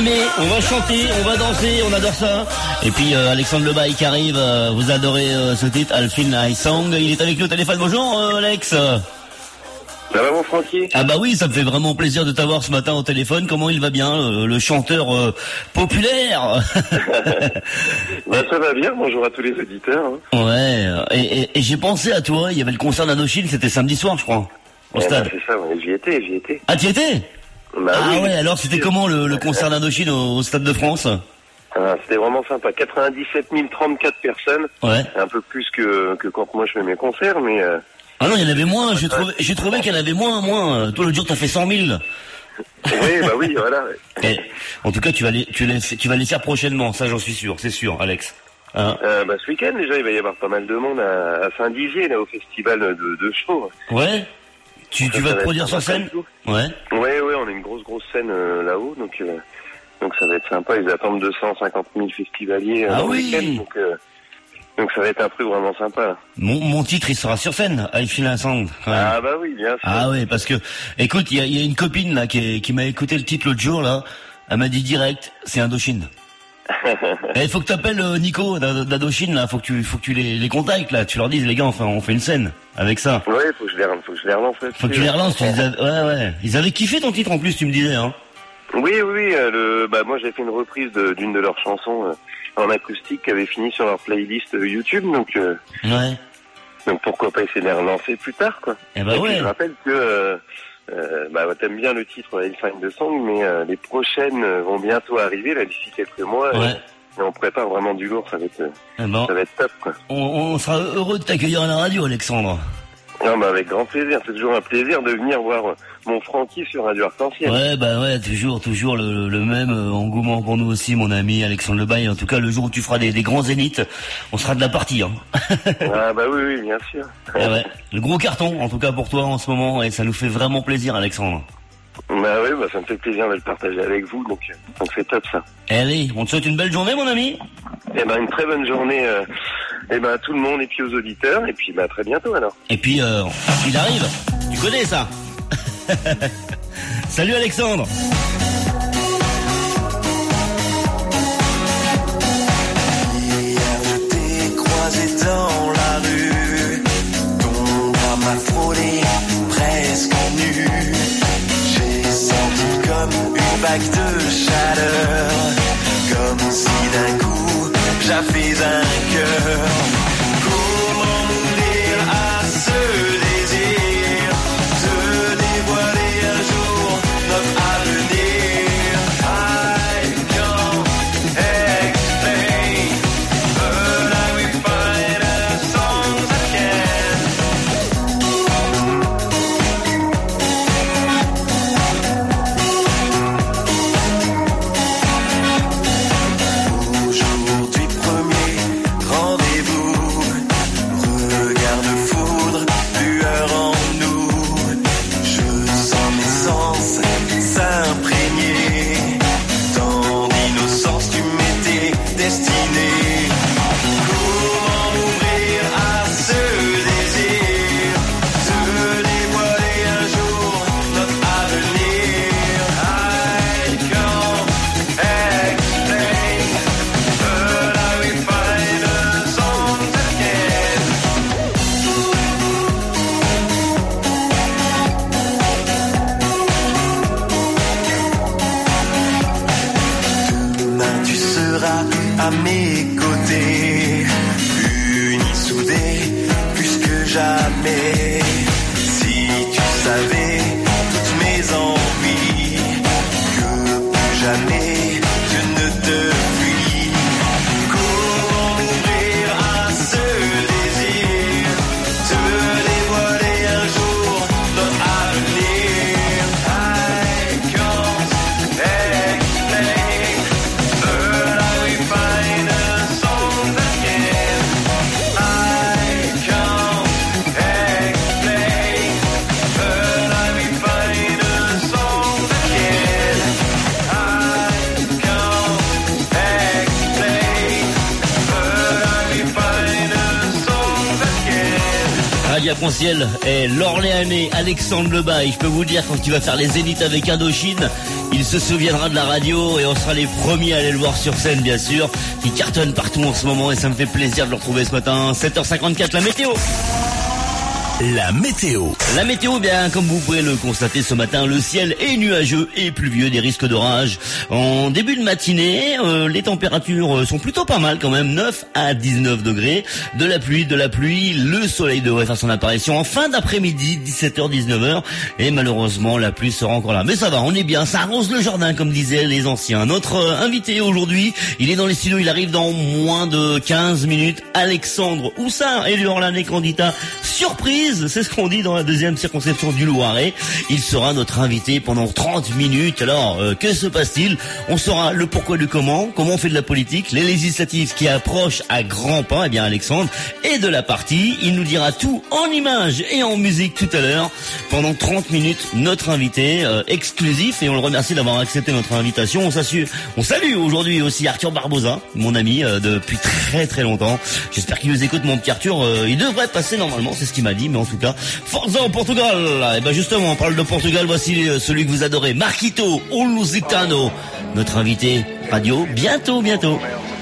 aimer, on va chanter, on va danser, on adore ça. Et puis euh, Alexandre Lebaille qui arrive, euh, vous adorez euh, ce titre, I'll Feel Nice Song. Il est avec nous au téléphone. Bonjour euh, Alex. Ça va mon Francky? Ah bah oui, ça me fait vraiment plaisir de t'avoir ce matin au téléphone. Comment il va bien, le, le chanteur euh, populaire? Bah ça va bien, bonjour à tous les auditeurs. Hein. Ouais, et, et, et j'ai pensé à toi, il y avait le concert d'Indochine, c'était samedi soir je crois, au eh stade. Bah, c'est ça, ouais, j'y étais, j'y étais. Ah t'y étais? Bah, ah oui, ouais, alors c'était comment le, le concert d'Indochine au, au Stade de France? Ah, c'était vraiment sympa, quatre-vingt-dix-sept mille trente-quatre personnes. Ouais. Un peu plus que, que quand moi je fais mes concerts, mais... Euh... Ah non, il y en avait moins, j'ai trouvé, j'ai trouvé qu'il y en avait moins, moins. Toi, l'autre jour, t'as fait cent mille. Oui, bah oui, voilà. Et, en tout cas, tu vas les, tu les, tu vas les faire prochainement, ça j'en suis sûr, c'est sûr, Alex. Hein euh, bah ce week-end, déjà, il va y avoir pas mal de monde à, à Saint-Dizier, là, au festival de, de chevaux. Ouais. Tu, tu vas te produire sur scène? Ouais. Ouais, ouais, on a une grosse, grosse scène euh, là-haut, donc... Euh... Donc ça va être sympa, ils attendent deux cent cinquante mille festivaliers euh, ah dans oui. le week-end, donc, euh, donc ça va être un truc vraiment sympa. Là. Mon, mon titre, il sera sur scène, I Feel Nice Song. Ah bah oui, bien sûr. Ah oui, parce que, écoute, il y a, y a une copine là qui, qui m'a écouté le titre l'autre jour là, elle m'a dit direct, c'est Indochine. Il faut que t'appelles euh, Nico d'Indochine là, faut que tu, faut que tu les, les contactes là, tu leur dises les gars, enfin on fait une scène avec ça. Ouais, faut que je les, faut que je les relance. Faut que tu les relances, tu disais, ouais ouais, ils avaient kiffé ton titre en plus, tu me disais hein. Oui, oui, euh, le, bah moi j'ai fait une reprise de, d'une de leurs chansons euh, en acoustique qui avait fini sur leur playlist euh, YouTube, donc euh, ouais. Donc pourquoi pas essayer de les relancer plus tard, quoi. Eh bah et ouais. Puis, je rappelle que euh, euh, bah t'aimes bien le titre I'll Find the Song, mais euh, les prochaines vont bientôt arriver là d'ici quelques mois. Ouais. Et, et on prépare vraiment du lourd, ça va être, eh ben, ça va être top, quoi. On, on sera heureux de t'accueillir à la radio, Alexandre. Non, bah avec grand plaisir, c'est toujours un plaisir de venir voir mon Francky sur Radio Arc-en-Ciel. Ouais, bah ouais, toujours, toujours le, le même engouement pour nous aussi, mon ami Alexandre Lebaille. En tout cas, le jour où tu feras des, des grands zéniths, on sera de la partie. Hein. Ah bah oui, oui, bien sûr. Et ouais, le gros carton, en tout cas pour toi en ce moment, et ça nous fait vraiment plaisir, Alexandre. Bah oui, bah ça me fait plaisir de le partager avec vous, donc donc c'est top ça. Allez, on te souhaite une belle journée, mon ami. Eh ben une très bonne journée, euh, eh ben à tout le monde et puis aux auditeurs, et puis bah à très bientôt alors. Et puis euh, il arrive, tu connais ça. Salut Alexandre. Hier je t'ai croisé dans la rue, ton bras m'a frôlé presque nu. J'ai senti comme une vague de chaleur, comme si d'un coup j'avais un cœur. Comment mourir à ce désir de dévoiler un jour notre avenir? I can't explain, but I will find a song that can. Aujourd'hui premier rendez-vous, regard de foudre, lueur en nous. Je sens mes sens s'imprégner tant d'innocence, tu m'étais destiné. Comment m'ouvrir à ce désir de dévoiler un jour notre avenir? I can't explain, but I will find a song that can. Demain tu seras à mes côtés, unis, soudés, plus que jamais. Si tu savais toutes mes envies, que plus jamais je ne te fuis. Comment m'ouvrir à ce désir de dévoiler un jour notre avenir? I can't explain, but I will find a song that can. I can't explain, but I will find a song that can. I can't explain, but I will find a song that can. Radio Arc-en-Ciel et l'Orléanais Alexandre Lebaille. Je peux vous dire, quand tu vas faire les zéniths avec Indochine, Il se souviendra de la radio et on sera les premiers à aller le voir sur scène, bien sûr. Il cartonne partout en ce moment et ça me fait plaisir de le retrouver ce matin. sept heures cinquante-quatre, la météo. La météo. La météo, bien, comme vous pouvez le constater ce matin, le ciel est nuageux et pluvieux, des risques d'orage. En début de matinée, euh, les températures sont plutôt pas mal quand même, neuf à dix-neuf degrés. De la pluie, de la pluie, le soleil devrait faire son apparition en fin d'après-midi, dix-sept heures, dix-neuf heures. Et malheureusement, la pluie sera encore là. Mais ça va, on est bien, ça arrose le jardin, comme disaient les anciens. Notre euh, invité aujourd'hui, il est dans les studios, il arrive dans moins de quinze minutes. Alexandre Houssin, élu Orlanais candidat surprise. C'est ce qu'on dit dans la deuxième circonscription du Loiret. Il sera notre invité pendant trente minutes. Alors, euh, que se passe-t-il? On saura le pourquoi du comment, comment on fait de la politique, les législatives qui approchent à grands pas. Eh bien, Alexandre est de la partie. Il nous dira tout en images et en musique tout à l'heure. Pendant trente minutes, notre invité euh, exclusif, et on le remercie d'avoir accepté notre invitation. On, s'assure, on salue aujourd'hui aussi Arthur Barbosa, mon ami euh, depuis très très longtemps. J'espère qu'il nous écoute, mon petit Arthur. Euh, il devrait passer normalement, c'est ce qu'il m'a dit. Mais en tout cas, forza au Portugal. Et ben justement, on parle de Portugal. Voici celui que vous adorez, Marquito, o Lusitano, notre invité radio. Bientôt, bientôt.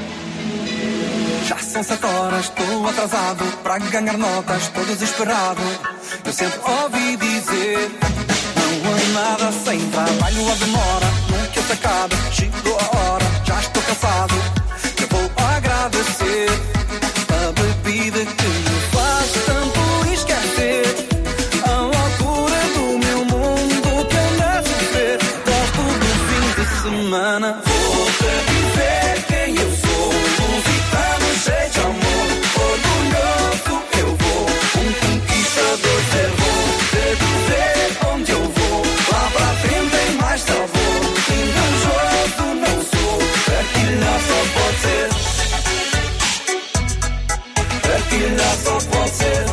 Já são sete horas, estou atrasado para ganhar notas, estou desesperado. Eu sempre ouvi dizer, não há nada sem trabalho ou demora, nunca se acaba, chegou a hora, já estou cansado. Eu vou agradecer a bebida que me faz tanto esquecer a loucura do meu mundo que anda a sofrer. Gosto do fim de semana. Vou-te dizer quem eu sou, lusitano cheio de amor, orgulhoso eu vou, um conquistador ser vou. Te dizer onde eu vou, lá pra frente tem mais sabor. Invejoso não sou, partilhar só pode ser, partilhar só pode ser,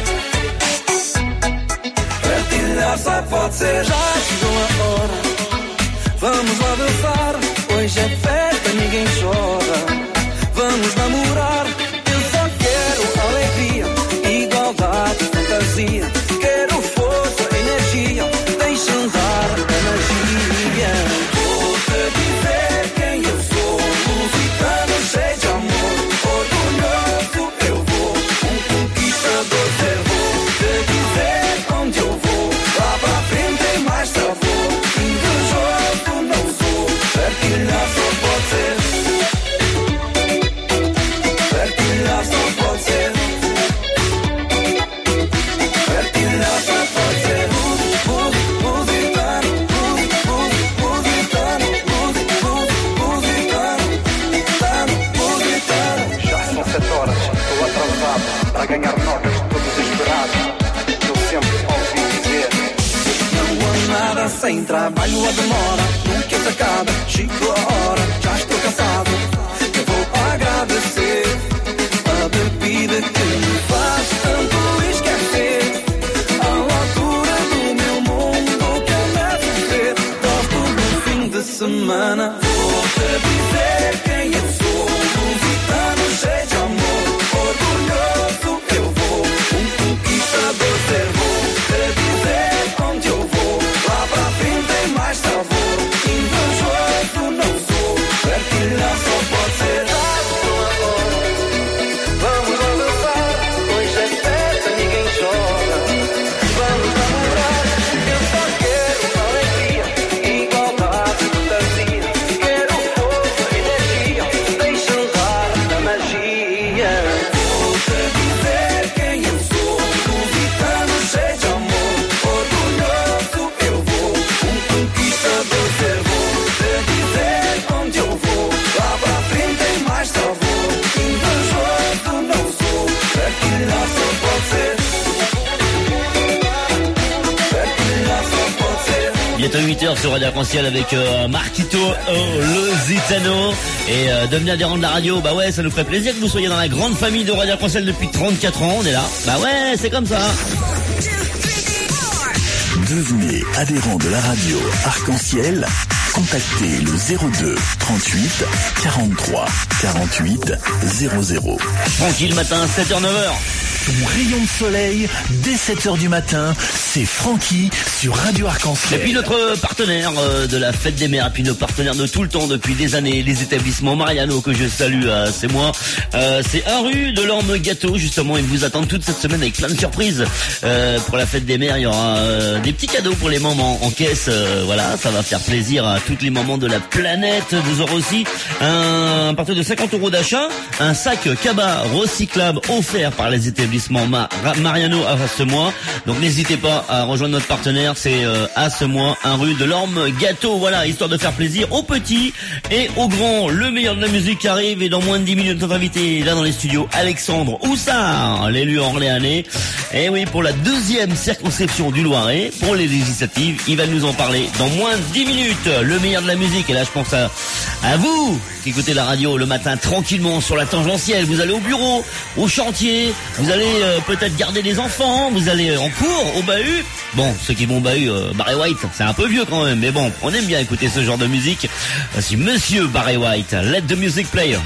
partilhar só pode ser. Já chegou a hora, vamos lá dançar, hoje é festa, ninguém chora. Vamos namorar, eu só quero alegria, igualdade, fantasia. Quero força, energia, deixa andar a magia. Vou-te dizer quem eu sou, lusitano cheio de amor, orgulhoso eu vou, um conquistador ser vou. Te dizer onde eu vou, lá pra frente tem mais sabor. Invejoso não sou, partilhar só pode ser, partilhar só pode ser, partilhar só pode ser. Lusitano, lusitano, lusitano, lusitano. Já são sete horas, estou atrasado para ganhar notas, estou desesperado. Eu sempre ouvi dizer, não há nada sem trabalho ou demora, nunca se acaba, chegou a hora, já estou cansado. Eu vou agradecer a bebida que me faz tanto esquecer a loucura do meu mundo que anda a sofrer. Gosto do fim de semana. Vou-te dizer quem eu sou, lusitano cheio de amor, orgulhoso eu vou, um conquistador ser vou. Te dizer onde eu vou, lá pra frente tem mais sabor. Invejoso não sou, partilhar só pode ser. Vamos lá dançar, hoje é festa, ninguém chora. Vamos namorar, eu só quero alegria, igualdade, fantasia. Quero força, energia, deixa andar a magia. Vou-te dizer quem eu sou, lusitano cheio de amor, orgulhoso eu vou, um conquistador ser vou. Te dizer onde eu vou, lá pra frente tem mais sabor. Invejoso não sou, partilhar só pode ser, partilhar só pode ser. Bientôt huit heures sur Radio Arc-en-Ciel avec euh, Marquito, oh, Lusitano. Et euh, devenir adhérent de la radio, bah ouais, ça nous ferait plaisir que vous soyez dans la grande famille de Radio Arc-en-Ciel depuis trente-quatre ans, on est là. Bah ouais, c'est comme ça. Devenez adhérent de la radio Arc-en-Ciel. Contactez le zéro deux trente-huit quarante-trois quarante-huit zéro zéro. Tranquille matin, sept heures neuf heures. Ton rayon de soleil, dès sept heures du matin, c'est Francky sur Radio Arc-en-Ciel. Et puis notre partenaire euh, de la Fête des Mères, et puis nos partenaires de tout le temps depuis des années, les établissements Mariano que je salue, euh, c'est moi. Euh, c'est un rue de l'Orme Gâteau, justement, ils vous attendent toute cette semaine avec plein de surprises. Euh, pour la Fête des Mères, il y aura euh, des petits cadeaux pour les mamans en caisse. Euh, voilà, ça va faire plaisir à toutes les mamans de la planète. Vous aurez aussi un, à partir de cinquante euros d'achat, un sac Kaba recyclable offert par les établissements Ma- Mariano à ce mois. Donc n'hésitez pas à rejoindre notre partenaire, c'est euh, à ce mois, un rue de l'Orme Gâteau. Voilà, histoire de faire plaisir aux petits et aux grands. Le meilleur de la musique arrive et dans moins de dix minutes, notre invité là dans les studios, Alexandre Houssard, l'élu orléanais. Et oui, pour la deuxième circonscription du Loiret, pour les législatives, il va nous en parler dans moins de dix minutes. Le meilleur de la musique, et là je pense à, à vous qui écoutez la radio le matin tranquillement sur la tangentielle. Vous allez au bureau, au chantier, vous allez euh, peut-être garder les enfants, vous allez en cours, au bahut. Bon, ceux qui vont au bahut, euh, Barry White, c'est un peu vieux quand même, mais bon, on aime bien écouter ce genre de musique. Voici Monsieur Barry White, Let the Music Play.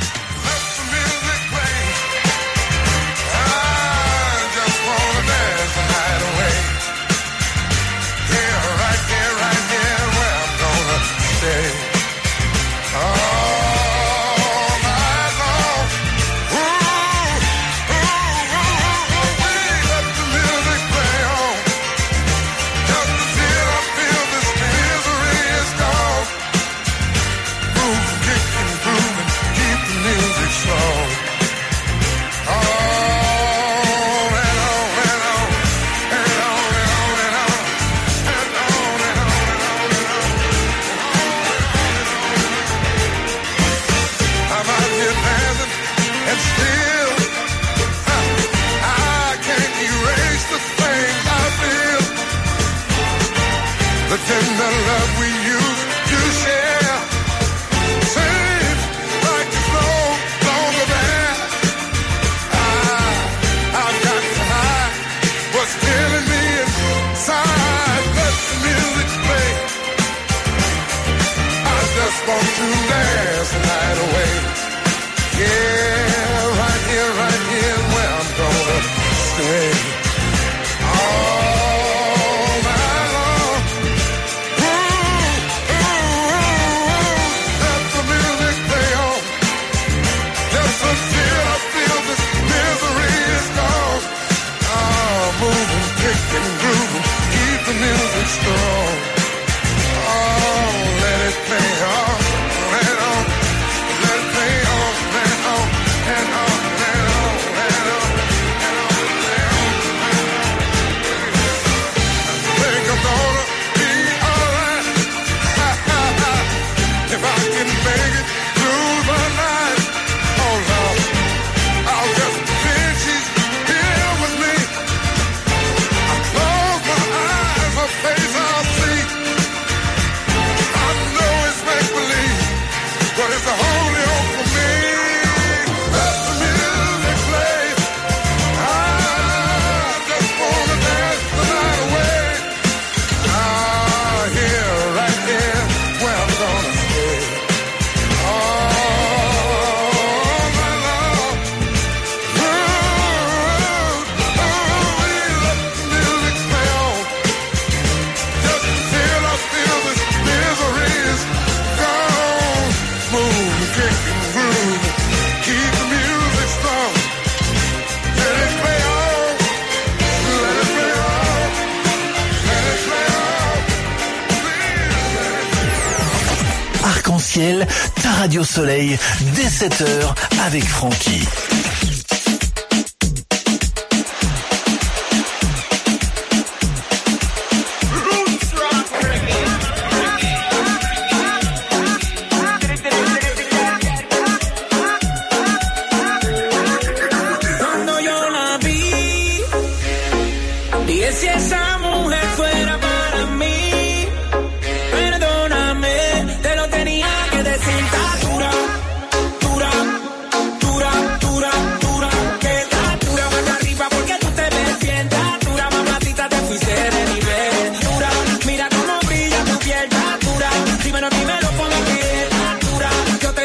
Arc-en-Ciel, ta radio soleil, dès sept heures avec Francky.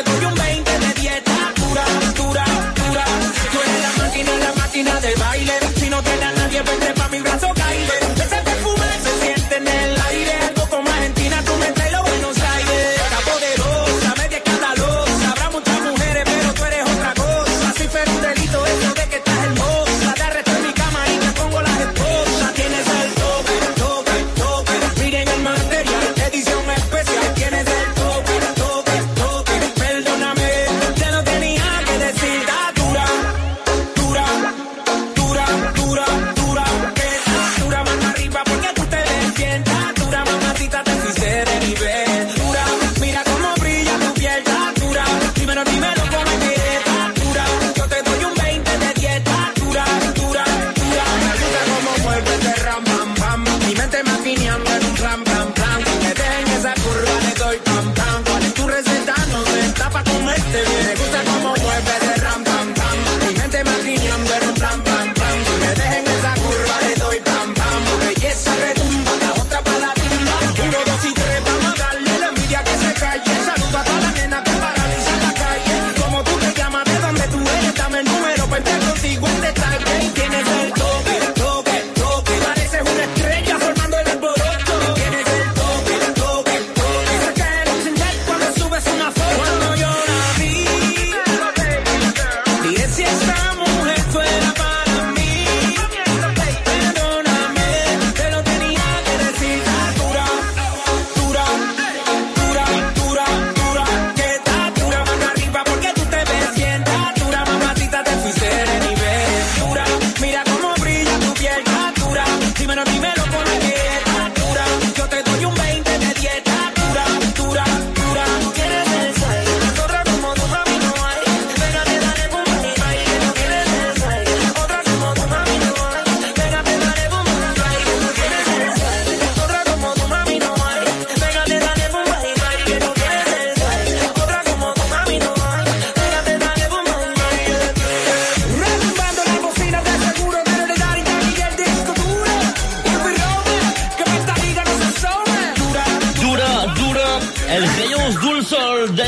Del baile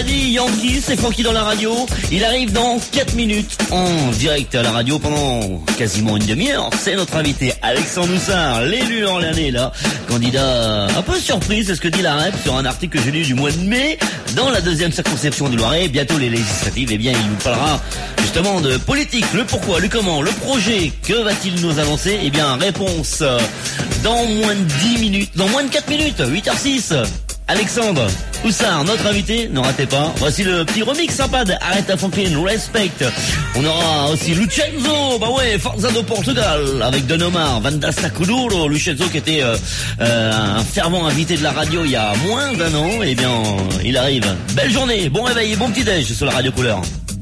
Daddy Yankee, c'est Francky dans la radio. Il arrive dans quatre minutes en direct à la radio pendant quasiment une demi-heure. C'est notre invité Alexandre Doussard, l'élu orléanais là, candidat un peu surpris, c'est ce que dit la R E P sur un article que j'ai lu du mois de mai dans la deuxième circonscription du Loiret. Bientôt les législatives, eh bien il nous parlera justement de politique, le pourquoi, le comment, le projet. Que va-t-il nous annoncer? Eh bien réponse dans moins de dix minutes, dans moins de quatre minutes, huit heures six. Alexandre Doussard, notre invité, ne ratez pas. Voici le petit remix sympa de Aretha Franklin, Respect. On aura aussi Lucenzo, bah ouais, Forza do Portugal, avec Don Omar, Vanda Sacuduro. Lucenzo qui était euh, euh, un fervent invité de la radio il y a moins d'un an. Eh bien, il arrive. Belle journée, bon réveil et bon petit déj sur la Radio Couleur.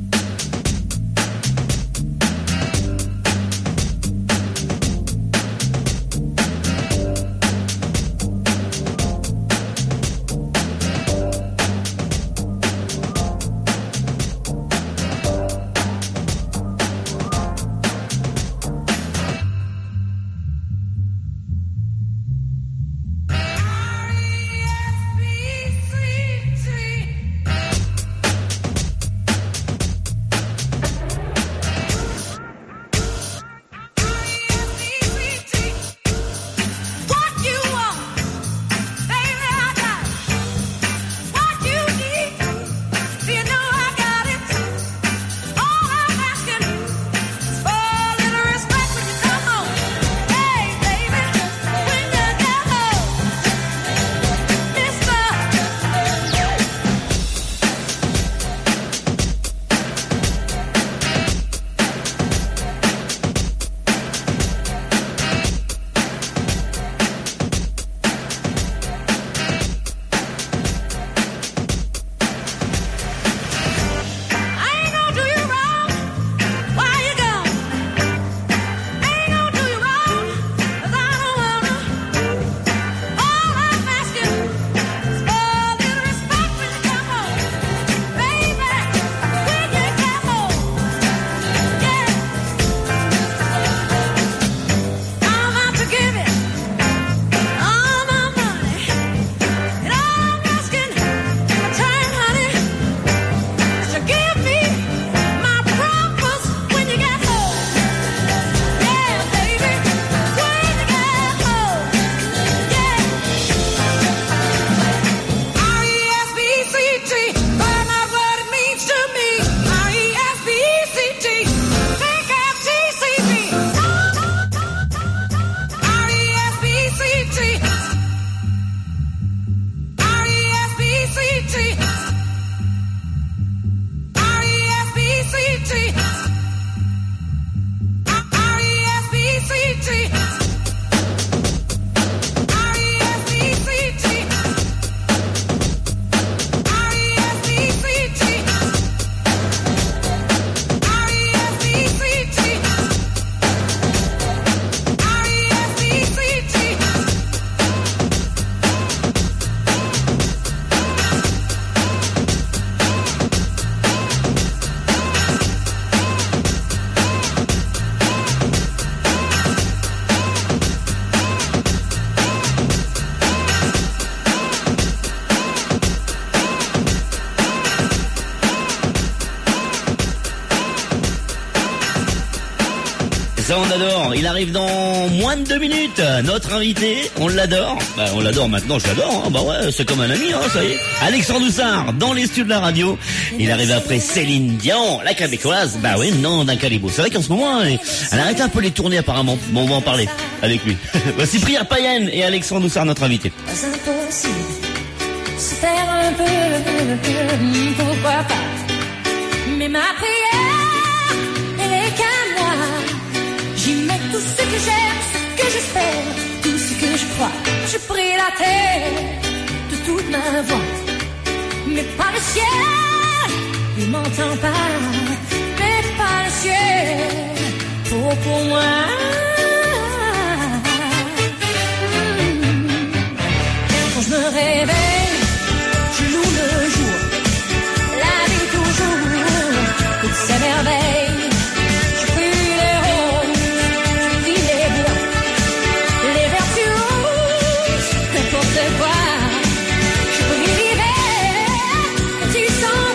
Ça, on adore. Il arrive dans moins de deux minutes. Notre invité, on l'adore. Bah, on l'adore maintenant, je l'adore. Hein. Bah ouais, c'est comme un ami, hein, ça y est. Alexandre Doussard, dans les studios de la radio. Il arrive après Céline Dion, la québécoise. Bah oui, non, d'un calibre. C'est vrai qu'en ce moment, elle, elle arrête un peu les tournées apparemment. Bon, on va en parler avec lui. Voici Prière païenne et Alexandre Doussard, notre invité. C'est impossible, se faire un peu, pourquoi pas. Mais ma prière, elle est qu'à moi. J'y mets tout ce que j'aime, ce que j'espère, tout ce que je crois. Je prie la terre de toute ma voix. Mais pas le ciel, il m'entend pas. Mais pas le ciel, pour pour moi. Quand je me réveille, je loue le jour, la vie toujours, toutes ces merveilles. Je prie les roses, je prie les bois, les vertus, n'importe quoi. Je prie l'hiver, quand il s'en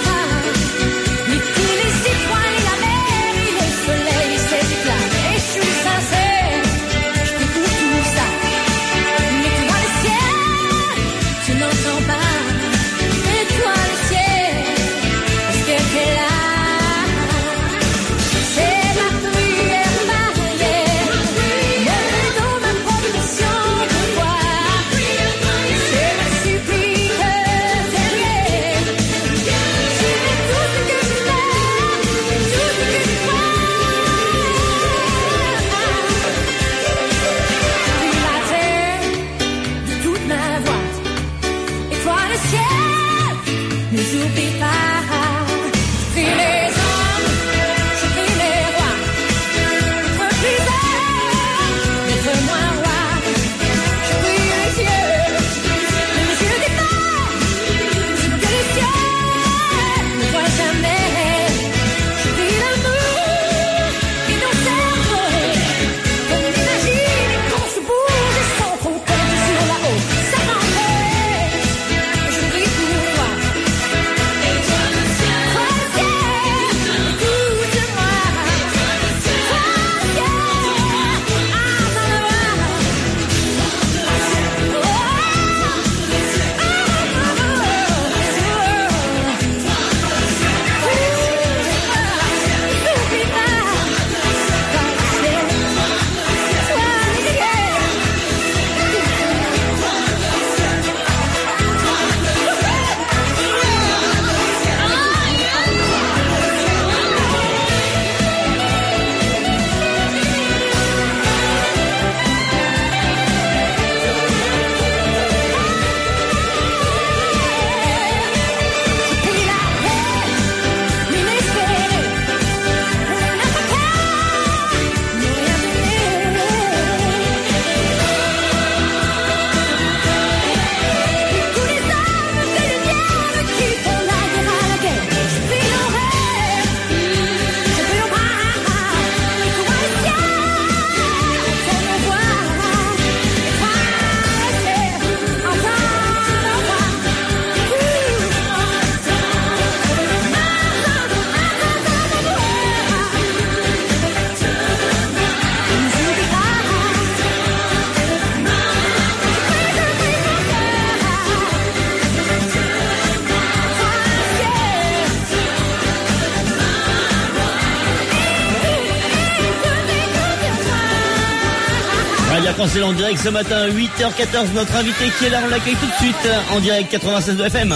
Arc-en-Ciel en direct ce matin, huit heures quatorze. Notre invité qui est là, on l'accueille tout de suite en direct quatre-vingt-seize F M.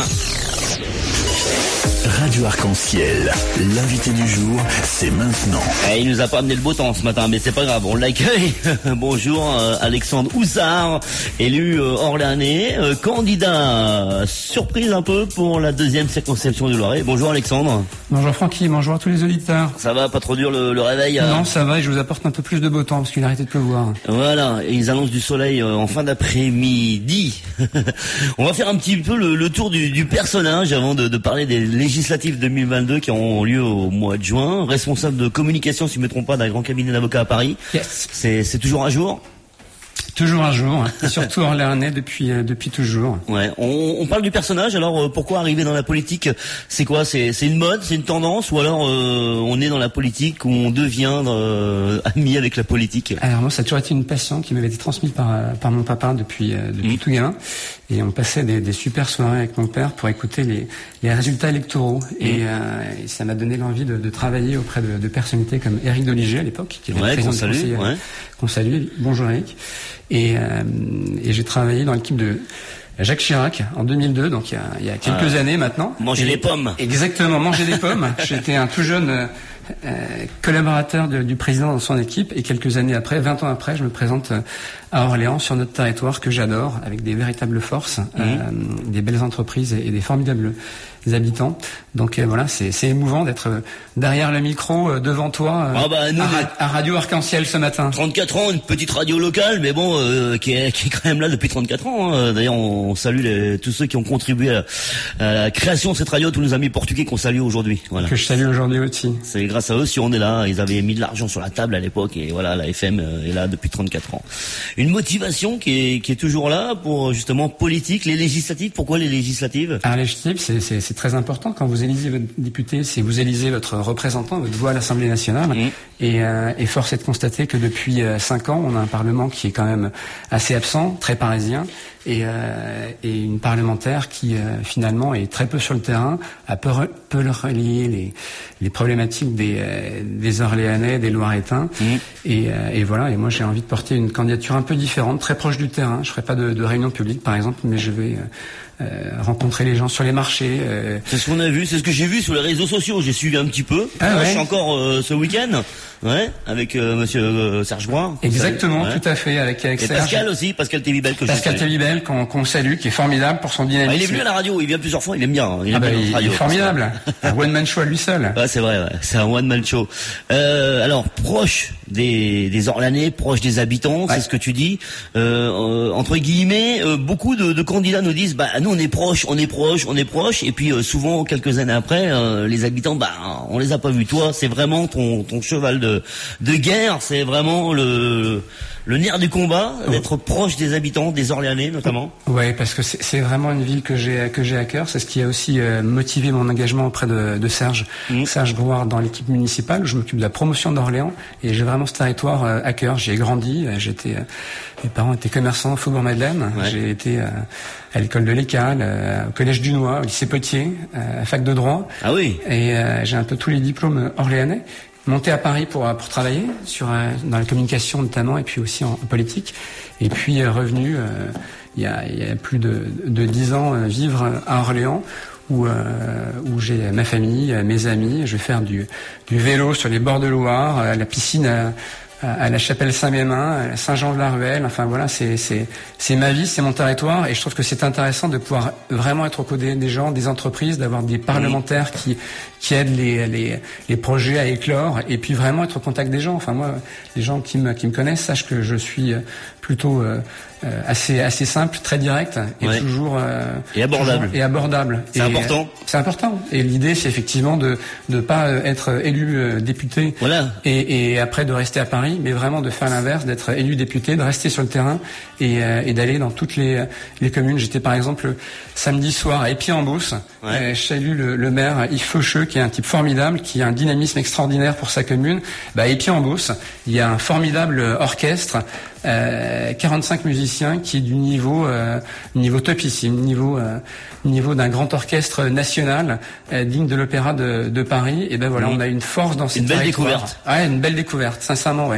Radio Arc-en-Ciel, l'invité du jour, c'est maintenant. Et il nous a pas amené le beau temps ce matin, mais c'est pas grave, on l'accueille. Bonjour euh, Alexandre Houssard, élu euh, orléanais, euh, candidat euh, surprise un peu pour la deuxième circonscription du Loiret. Bonjour Alexandre. Bonjour Francky, bonjour à tous les auditeurs. Ça va, pas trop dur le, le réveil euh... Non, ça va, et je vous apporte un peu plus de beau temps parce qu'il a arrêté de pleuvoir. Voilà, et ils annoncent du soleil euh, en fin d'après-midi. On va faire un petit peu le, le tour du, du personnage avant de, de parler des législatives deux mille vingt-deux qui auront lieu au mois de juin. Responsable de communication, si je ne me trompe pas, d'un grand cabinet d'avocats à Paris. Yes. C'est, c'est toujours à jour? Toujours un jour, et surtout orléanais depuis euh, depuis toujours. Ouais, on, on parle du personnage. Alors euh, pourquoi arriver dans la politique? C'est quoi? C'est c'est une mode, c'est une tendance, ou alors euh, on est dans la politique où on devient euh, ami avec la politique? Alors moi, ça a toujours été une passion qui m'avait été transmise par euh, par mon papa depuis euh, depuis mmh. tout gamin. Et on passait des, des super soirées avec mon père pour écouter les les résultats électoraux. Mmh. Et, euh, et ça m'a donné l'envie de, de travailler auprès de, de personnalités comme Éric Doliger à l'époque, qui était ouais, président qu'on salue, conseil, ouais. qu'on salue. Bonjour Éric. Et, euh, et j'ai travaillé dans l'équipe de Jacques Chirac en deux mille deux, donc il y a, il y a quelques ah, années maintenant. Manger des pommes. Exactement, manger des pommes. J'étais un tout jeune euh, collaborateur de, du président dans son équipe, et quelques années après, vingt ans après, je me présente à Orléans, sur notre territoire que j'adore, avec des véritables forces, mmh. euh, des belles entreprises et, et des formidables habitants. Donc euh, voilà, c'est, c'est émouvant d'être derrière le micro, euh, devant toi, euh, ah bah, nous, à, ra- à Radio Arc-en-Ciel ce matin. trente-quatre ans, une petite radio locale, mais bon, euh, qui, est, qui est quand même là depuis trente-quatre ans. Hein. D'ailleurs, on, on salue les, tous ceux qui ont contribué à, à la création de cette radio, tous nos amis portugais qu'on salue aujourd'hui. Voilà. Que je salue aujourd'hui aussi. C'est grâce à eux si on est là. Ils avaient mis de l'argent sur la table à l'époque, et voilà, la F M est là depuis trente-quatre ans. Une motivation qui est, qui est toujours là pour justement politique, les législatives. Pourquoi les législatives? Alors, les législatives, c'est, c'est, c'est très important. Quand vous élisez votre député, c'est vous élisez votre représentant, votre voix à l'Assemblée nationale. Mmh. Et, euh, et force est de constater que depuis euh, cinq ans, on a un Parlement qui est quand même assez absent, très parisien, et, euh, et une parlementaire qui euh, finalement est très peu sur le terrain, a peu, peu relier les, les problématiques des, euh, des Orléanais, des Loiretains. Mmh. Et, euh, et voilà. Et moi, j'ai envie de porter une candidature un peu différente, très proche du terrain. Je ferai pas de, de réunion publique, par exemple, mais je vais euh, Euh, rencontrer les gens sur les marchés. Euh... C'est ce qu'on a vu, c'est ce que j'ai vu sur les réseaux sociaux. J'ai suivi un petit peu. Ah, ouais. Je suis encore euh, ce week-end, ouais, avec euh, Monsieur euh, Serge Bois. Exactement, ouais. tout à fait, avec avec et Serge. Pascal aussi, Pascal Télibel que Pascal je salue. Télibel qu'on, qu'on salue, qui est formidable pour son dynamisme. Ah, il est venu à la radio, il vient plusieurs fois, il aime bien. Il, ah aime bah, bien il, radio, il est formidable. Un one man show à lui seul. Ouais, c'est vrai, ouais. C'est un one man show. Euh, alors proche des, des Orléanais, proche des habitants, ouais. C'est ce que tu dis. Euh, euh, entre guillemets, euh, beaucoup de, de candidats nous disent, bah nous on est proche, on est proche, on est proche, et puis euh, souvent quelques années après, euh, les habitants, bah on les a pas vus. Toi, c'est vraiment ton, ton cheval de, de guerre, c'est vraiment le, le nerf du combat, d'être oh. proche des habitants, des Orléanais notamment. Ouais, parce que c'est, c'est vraiment une ville que j'ai que j'ai à cœur. C'est ce qui a aussi euh, motivé mon engagement auprès de, de Serge, mmh. Serge Grouard dans l'équipe municipale où je m'occupe de la promotion d'Orléans, et j'ai vraiment ce territoire euh, à cœur. J'y ai grandi, j'étais, euh, mes parents étaient commerçants au Faubourg Madeleine. Ouais. J'ai été euh, à l'école de l'École, euh, au collège du Noix, au lycée Potier, euh, à fac de droit. Ah oui. Et euh, j'ai un peu tous les diplômes orléanais. Monté à Paris pour pour travailler sur euh, dans la communication notamment, et puis aussi en, en politique. Et puis euh, revenu euh, il y a il y a plus de de dix ans euh, vivre à Orléans, où euh, où j'ai ma famille, mes amis. Je vais faire du du vélo sur les bords de Loire, à la piscine à, à la chapelle Saint-Mémin, à Saint-Jean-de-la-Ruelle. Enfin voilà, c'est c'est c'est ma vie, c'est mon territoire, et je trouve que c'est intéressant de pouvoir vraiment être au côté des gens, des entreprises, d'avoir des parlementaires qui qui aident les les les projets à éclore, et puis vraiment être au contact des gens. Enfin moi, les gens qui me qui me connaissent sachent que je suis plutôt euh, euh, assez assez simple, très direct, et ouais. toujours euh, et abordable. Toujours, et abordable. C'est et, important. Euh, c'est important. Et l'idée, c'est effectivement de de pas être élu euh, député. Voilà. Et, et après de rester à Paris, mais vraiment de faire l'inverse, d'être élu député, de rester sur le terrain, et, euh, et d'aller dans toutes les les communes. J'étais par exemple samedi soir à Épied-en-Beauce. Ouais. Je salue le, le maire Yves Faucheux, qui est un type formidable, qui a un dynamisme extraordinaire pour sa commune. Bah, Épied-en-Beauce, il y a un formidable orchestre. Euh, quarante-cinq musiciens qui est du niveau euh, niveau topissime, niveau euh, niveau d'un grand orchestre national euh, digne de l'Opéra de, de Paris. Et ben voilà, mmh. on a une force dans cette une belle découverte. Ouais, une belle découverte, sincèrement, ouais, ouais.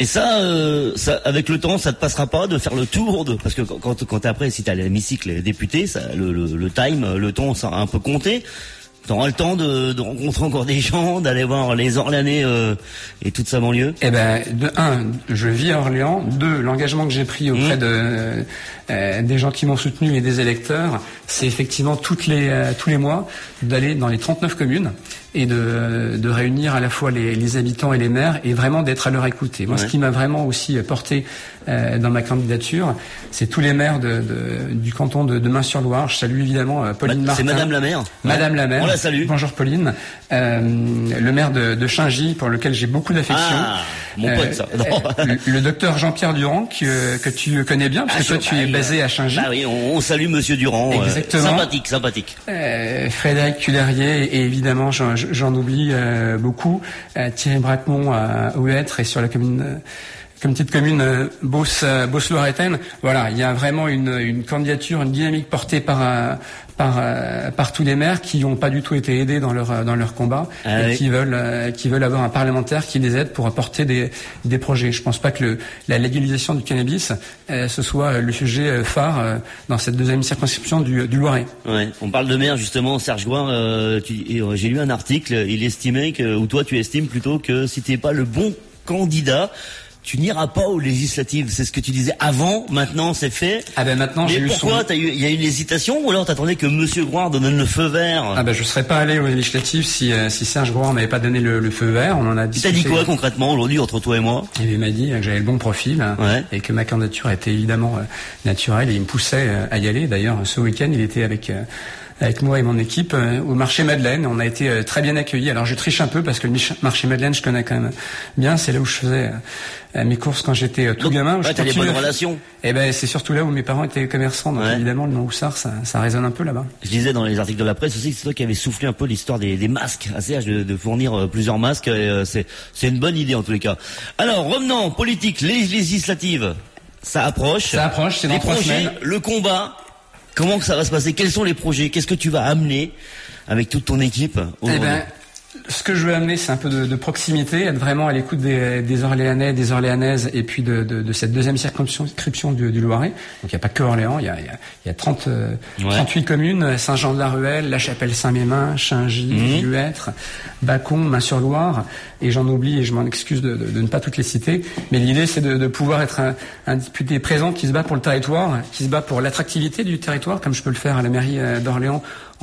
Et ça, euh, ça, avec le temps, ça te passera pas de faire le tour de, parce que quand, quand, quand t'es après, si t'es à l'hémicycle député, ça, le, le, le time, le temps, ça a un peu compté. T'auras le temps de, de rencontrer encore des gens, d'aller voir les Orléanais euh, et toute sa banlieue. Eh ben, de un, je vis à Orléans. Deux, l'engagement que j'ai pris auprès mmh. de euh, des gens qui m'ont soutenu et des électeurs, c'est effectivement toutes les euh, tous les mois d'aller dans les trente-neuf communes et de de réunir à la fois les, les habitants et les maires et vraiment d'être à leur écoute. Et moi, ouais. ce qui m'a vraiment aussi porté euh, dans ma candidature, c'est tous les maires de, de du canton de, de Main-sur-Loire. Je salue évidemment euh, Pauline bah, Martin. C'est Madame la maire. Madame ouais. la maire. On la salue. Bonjour Pauline. Euh, le maire de, de Chaingy, pour lequel j'ai beaucoup d'affection. Ah, mon pote, ça. Euh, le, le docteur Jean-Pierre Durand, que, que tu connais bien, parce que ah, toi tu bah, es basé à Chaingy. Ah oui, on, on salue Monsieur Durand. Exactement. Euh, sympathique, sympathique. Euh, Frédéric Cullerier, et évidemment, j'en, j'en oublie euh, beaucoup. Euh, Thierry Bracmont à Ouêtre et sur la commune... Euh, comme petite commune euh, Beauce, euh, Beauce-Loiretaine. Voilà, il y a vraiment une, une candidature, une dynamique portée par euh, par euh, par tous les maires qui n'ont pas du tout été aidés dans leur dans leur combat ah et oui. qui veulent euh, qui veulent avoir un parlementaire qui les aide pour apporter des des projets. Je pense pas que le, la légalisation du cannabis euh, ce soit le sujet phare euh, dans cette deuxième circonscription du, du Loiret. Ouais, on parle de maire justement. Serge Gouin, euh, tu, euh, j'ai lu un article. Il estimait que, ou toi tu estimes plutôt que si t'es pas le bon candidat, tu n'iras pas aux législatives. C'est ce que tu disais avant. Maintenant, c'est fait. Ah ben maintenant, mais j'ai eu pourquoi son... t'as eu, il y a une hésitation ou alors t'attendais que Monsieur Gouin donne le feu vert? Ah ben je serais pas allé aux législatives si euh, si Serge Gouin m'avait pas donné le, le feu vert. On en a discuté. T'as dit quoi concrètement aujourd'hui entre toi et moi? Il m'a dit que j'avais le bon profil ouais. et que ma candidature était évidemment euh, naturelle et il me poussait euh, à y aller. D'ailleurs, ce week-end, il était avec euh, avec moi et mon équipe euh, au marché Madeleine. On a été euh, très bien accueillis. Alors je triche un peu parce que le marché Madeleine, je connais quand même bien. C'est là où je faisais euh, mes courses quand j'étais euh, tout donc, gamin. Ouais, t'as des bonnes relations. Eh ben c'est surtout là où mes parents étaient commerçants. Donc ouais. évidemment, le nom Houssard, ça, ça résonne un peu là-bas. Je disais dans les articles de la presse aussi que c'est toi qui avais soufflé un peu l'histoire des, des masques. A C H de, de fournir euh, plusieurs masques. Et, euh, c'est c'est une bonne idée en tous les cas. Alors revenons politique, les législatives. Ça approche. Ça approche. C'est dans les trois projets, semaines. Le combat. Comment que ça va se passer? Quels sont les projets? Qu'est-ce que tu vas amener avec toute ton équipe aujourd'hui? Eh ben, ce que je veux amener, c'est un peu de, de proximité, être vraiment à l'écoute des, des Orléanais, des Orléanaises, et puis de, de, de cette deuxième circonscription du, du Loiret. Donc il n'y a pas que Orléans, il y a, il y a, il y a trente, euh, ouais. trente-huit communes, Saint-Jean-de-la-Ruelle, La Chapelle-Saint-Mémin, Chaingy, mmh. Huêtre, Bacon, Main-sur-Loire, et j'en oublie et je m'en excuse de, de, de ne pas toutes les citer. Mais l'idée, c'est de, de pouvoir être un, un député présent qui se bat pour le territoire, qui se bat pour l'attractivité du territoire, comme je peux le faire à la mairie d'Orléans,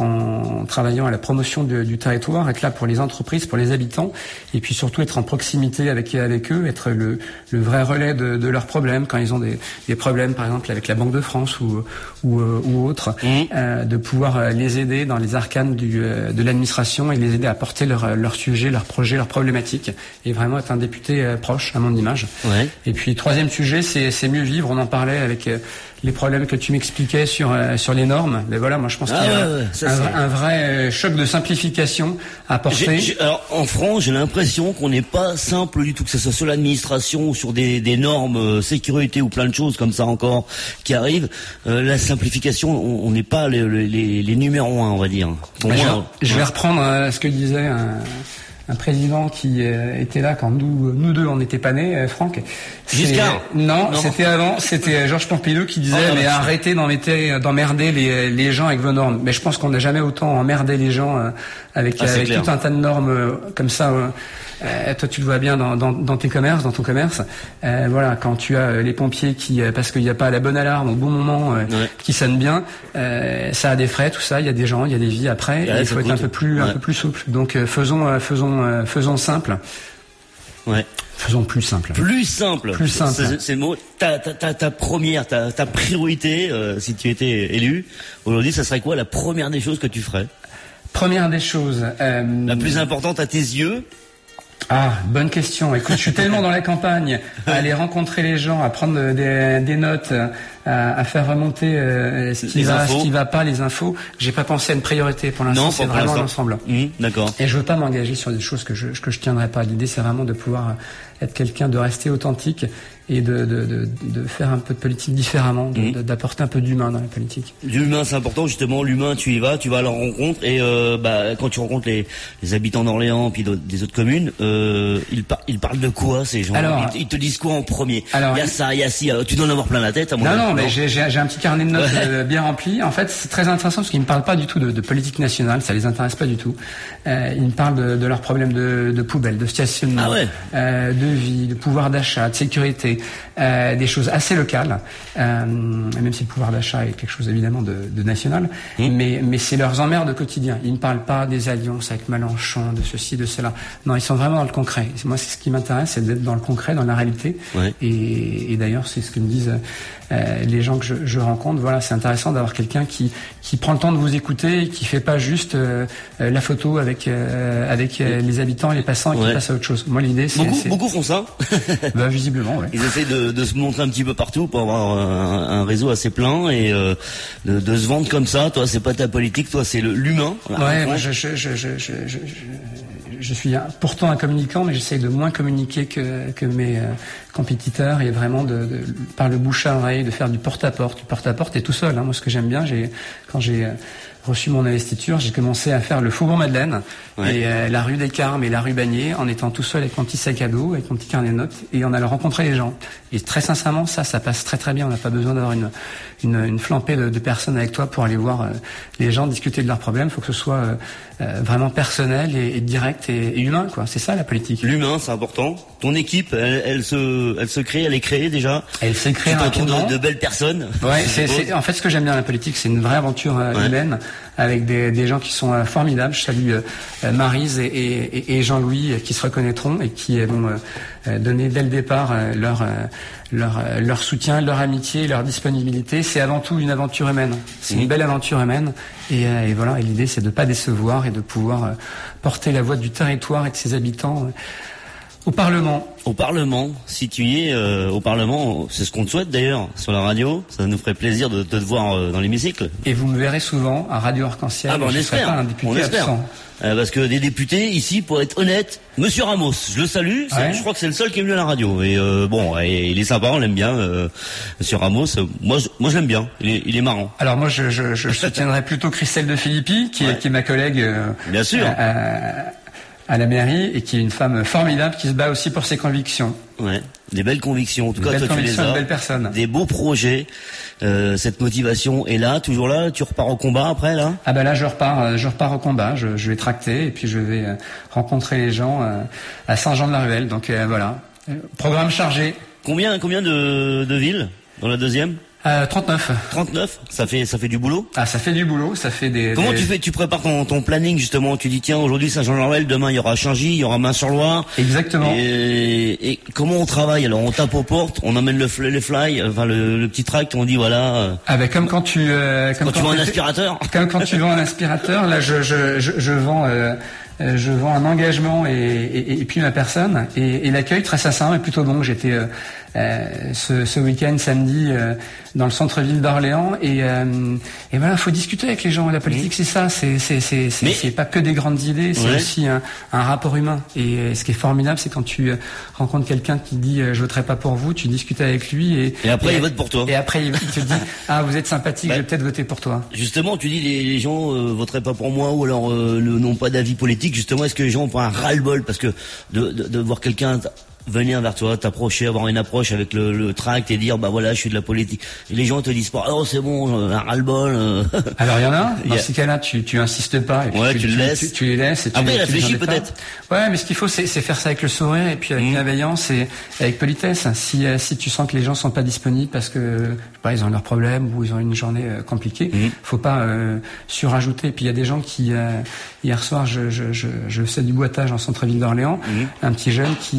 en travaillant à la promotion de, du territoire, être là pour les entreprises, pour les habitants, et puis surtout être en proximité avec avec eux, être le, le vrai relais de, de leurs problèmes quand ils ont des, des problèmes, par exemple avec la Banque de France ou ou, ou autre, mmh. euh, de pouvoir les aider dans les arcanes du, euh, de l'administration et les aider à porter leurs leur sujets, leurs projets, leurs problématiques, et vraiment être un député euh, proche à mon image. Ouais. Et puis troisième sujet, c'est c'est mieux vivre. On en parlait avec euh, les problèmes que tu m'expliquais sur euh, sur les normes. Mais voilà, moi je pense ah qu'il y a ouais, ouais, ça, un, un vrai choc de simplification à apporter. J'ai, j'ai, alors en France, j'ai l'impression qu'on n'est pas simple du tout, que ce soit sur l'administration ou sur des, des normes euh, sécurité ou plein de choses comme ça encore qui arrivent. Euh, la simplification, on n'est pas les, les, les numéros un, on va dire. Pour bah, moi, je, ouais. je vais reprendre euh, ce que disait un, un président qui euh, était là quand nous, nous deux, on n'était pas nés, euh, Franck. Giscard. Non, non, c'était avant. C'était Georges Pompidou qui disait oh, mais bah, arrêtez d'emmerder, d'emmerder les, les gens avec vos normes. Mais je pense qu'on n'a jamais autant emmerdé les gens euh, avec, ah, avec tout un tas de normes euh, comme ça. Euh, Euh, toi, tu le vois bien dans, dans, dans tes commerces, dans ton commerce. Euh, voilà, quand tu as euh, les pompiers qui, euh, parce qu'il n'y a pas la bonne alarme au bon moment, euh, ouais. qui sonne bien, euh, ça a des frais, tout ça. Il y a des gens, il y a des vies après. Ouais, il faut être coûte. un peu plus, ouais. un peu plus souple. Donc, euh, faisons, euh, faisons, euh, faisons simple. Ouais. Faisons plus simple. Plus simple. Plus simple. C'est, c'est le mot. Ta, ta, ta, ta première, ta, ta priorité, euh, si tu étais élu aujourd'hui, ça serait quoi la première des choses que tu ferais? Première des choses. Euh... La plus importante à tes yeux. Ah, bonne question. Écoute, je suis tellement dans la campagne, à aller rencontrer les gens, à prendre des, des notes, à, à faire remonter euh, ce qui Les va, infos. ce qui va pas, les infos. J'ai pas pensé à une priorité pour l'instant. Non, C'est pas pour vraiment l'instant. l'ensemble. Mmh, d'accord. Et je veux pas m'engager sur des choses que je que je tiendrai pas. L'idée, c'est vraiment de pouvoir être quelqu'un, de rester authentique et de de de, de faire un peu de politique différemment, de, Mmh. de- d'apporter un peu d'humain dans la politique. L'humain, c'est important, justement. L'humain, tu y vas, tu vas à leur rencontre, et euh, bah, quand tu rencontres les, les habitants d'Orléans, puis d'autres- des autres communes, euh, ils, par- ils parlent de quoi, ces gens? Alors, ils, ils te disent quoi en premier? alors, il y a il- ça, il y a ci. Alors, tu dois en avoir plein la tête, à mon Non, avis. non, mais j'ai, j'ai, j'ai un petit carnet de notes Ouais. euh, bien rempli. En fait, c'est très intéressant parce qu'ils me parlent pas du tout de, de politique nationale, ça les intéresse pas du tout. Euh, ils me parlent de, de leurs problèmes de, de poubelle, de stationnement, Ah ouais. euh, de vie, de pouvoir d'achat, de sécurité, euh, des choses assez locales. Euh, même si le pouvoir d'achat est quelque chose évidemment de, de national, Mmh. mais, mais c'est leurs emmerdes quotidiens. Ils ne parlent pas des alliances avec Mélenchon, de ceci, de cela. Non, ils sont vraiment dans le concret. Moi, c'est ce qui m'intéresse, c'est d'être dans le concret, dans la réalité. Ouais. Et, et d'ailleurs, c'est ce que me disent euh, les gens que je, je rencontre. Voilà, c'est intéressant d'avoir quelqu'un qui qui prend le temps de vous écouter, et qui fait pas juste euh, euh, la photo avec euh, avec euh, les habitants, les passants, et qui Ouais. passe à autre chose. Moi, l'idée, c'est, Beaucoup, c'est... beaucoup font ça. Bah, visiblement, ouais. Ils essaient de, de se montrer un petit peu partout pour avoir un, un réseau assez plein et euh, de, de se vendre comme ça. Toi, c'est pas ta politique, toi, c'est le, l'humain. la Ouais, rencontre. moi, je, je, je, je, je, je, je suis un- pourtant un communicant, mais j'essaye de moins communiquer que, que mes euh, compétiteurs, et vraiment de, de, par le bouche à oreille, de faire du porte-à-porte. Du porte-à-porte et tout seul. Hein. Moi, ce que j'aime bien, j'ai quand j'ai euh, reçu mon investiture, j'ai commencé à faire le Faubourg Madeleine, Ouais. et euh, la rue des Carmes et la rue Bagné, en étant tout seul avec mon petit sac à dos, avec mon petit carnet de notes, et en allant rencontrer les gens. Et très sincèrement, ça, ça passe très très bien. On n'a pas besoin d'avoir une, une, une flambée de, de personnes avec toi pour aller voir euh, les gens discuter de leurs problèmes. Il faut que ce soit euh, euh, vraiment personnel et, et direct et, et humain, quoi. C'est ça la politique. L'humain, c'est important. Ton équipe, elle, elle se, elle se crée, elle est créée déjà. Elle s'est créée Tu t'entoures rapidement. de, de belles personnes. Ouais, je c'est, suppose. c'est, en fait, ce que j'aime bien dans la politique, c'est une vraie aventure euh, Ouais. humaine, avec des, des gens qui sont euh, formidables. Je salue euh, euh, Maryse et, et, et Jean-Louis, euh, qui se reconnaîtront et qui euh, vont euh, euh, donner dès le départ euh, leur, euh, leur, euh, leur soutien, leur amitié, leur disponibilité. C'est avant tout une aventure humaine. C'est Mhm. une belle aventure humaine. Et, euh, et voilà, et l'idée, c'est de pas décevoir et de pouvoir euh, porter la voix du territoire et de ses habitants euh, au Parlement. Au Parlement, si tu y es euh, au Parlement, c'est ce qu'on te souhaite d'ailleurs sur la radio. Ça nous ferait plaisir de, de te voir euh, dans l'hémicycle. Et vous me verrez souvent à Radio Arc-en-Ciel. Ah ben on Je serai espère, pas un député on espère. absent. Euh, parce que des députés ici, pour être honnête, Monsieur Ramos, je le salue. c'est- Ouais. Je crois que c'est le seul qui est venu à la radio. Et euh, bon, et il est sympa, on l'aime bien, euh, Monsieur Ramos. Euh, Moi, je, moi, je l'aime bien. Il est, il est marrant. Alors moi, je, je, je soutiendrai plutôt Christelle de Filippi, qui, est, Ouais. qui est ma collègue euh, Bien sûr. à, à- à la mairie, et qui est une femme formidable, qui se bat aussi pour ses convictions. Ouais, des belles convictions. En tout Des cas, belles toi, tu les convictions, as. de belles personnes. Des beaux projets. Euh, cette motivation est là, toujours là. Tu repars au combat après, là. Ah ben là, je repars, euh, je repars au combat, je, je vais tracter, et puis je vais euh, rencontrer les gens euh, à Saint-Jean-de-la-Ruelle. Donc euh, voilà, Euh, programme chargé. Combien, combien de, de villes dans la deuxième? Euh, trente-neuf. trente-neuf. Ça fait, ça fait du boulot. Ah, ça fait du boulot, ça fait des... Comment des- tu fais? Tu prépares ton, ton planning justement. Tu dis tiens, aujourd'hui Saint-Jean-de-la-Ruelle, demain il y aura Changy, il y aura Main-sur-Loire. Exactement. Et, et comment on travaille? Alors on tape aux portes, on emmène le, fl- le fly, enfin le, le petit tract, on dit voilà. euh, Ah ben comme quand tu... euh, comme quand tu vends un t'es- aspirateur. Comme quand tu vends un aspirateur, là je, je, je, je vends euh, euh, je vends un engagement et, et, et puis ma personne, et, et l'accueil très sincèrement est plutôt bon. J'étais euh, euh, ce, ce week-end samedi euh, dans le centre-ville d'Orléans, et, euh, et voilà, faut discuter avec les gens. La politique, c'est ça, c'est c'est c'est c'est, Mais- c'est pas que des grandes idées, c'est Ouais. aussi un, un rapport humain. Et euh, ce qui est formidable, c'est quand tu euh, rencontres quelqu'un qui dit euh, je voterai pas pour vous, tu discutes avec lui, et Et après, il vote pour toi. Et après il te dit ah vous êtes sympathique, Bah, je vais peut-être voter pour toi. Justement, tu dis les, les gens euh, voteraient pas pour moi ou alors euh, ne- n'ont pas d'avis politique. Justement, est-ce que les gens ont pas un ras-le-bol parce que de, de, de voir quelqu'un t- venir vers toi, t'approcher, avoir une approche avec le, le tract et dire bah voilà, je suis de la politique. Et les gens te disent pas oh c'est bon, euh, un ras-le-bol. euh. Alors il y en a. Il Dans y a- ces cas-là, tu tu insistes pas, et puis Ouais, tu, tu le laisses. Tu, tu les laisses. Et tu, Après, il tu les réfléchit embêtes pas. peut-être. Ouais, mais ce qu'il faut, c'est c'est faire ça avec le sourire, et puis avec Mmh. bienveillance et avec politesse. Si euh, si tu sens que les gens sont pas disponibles parce que je sais pas, ils ont leurs problèmes ou ils ont une journée euh, compliquée, Mmh. faut pas euh, surajouter. Et puis il y a des gens qui euh, hier soir, je je je, je faisais du boitage en centre-ville d'Orléans, Mmh. un petit jeune qui, euh, qui a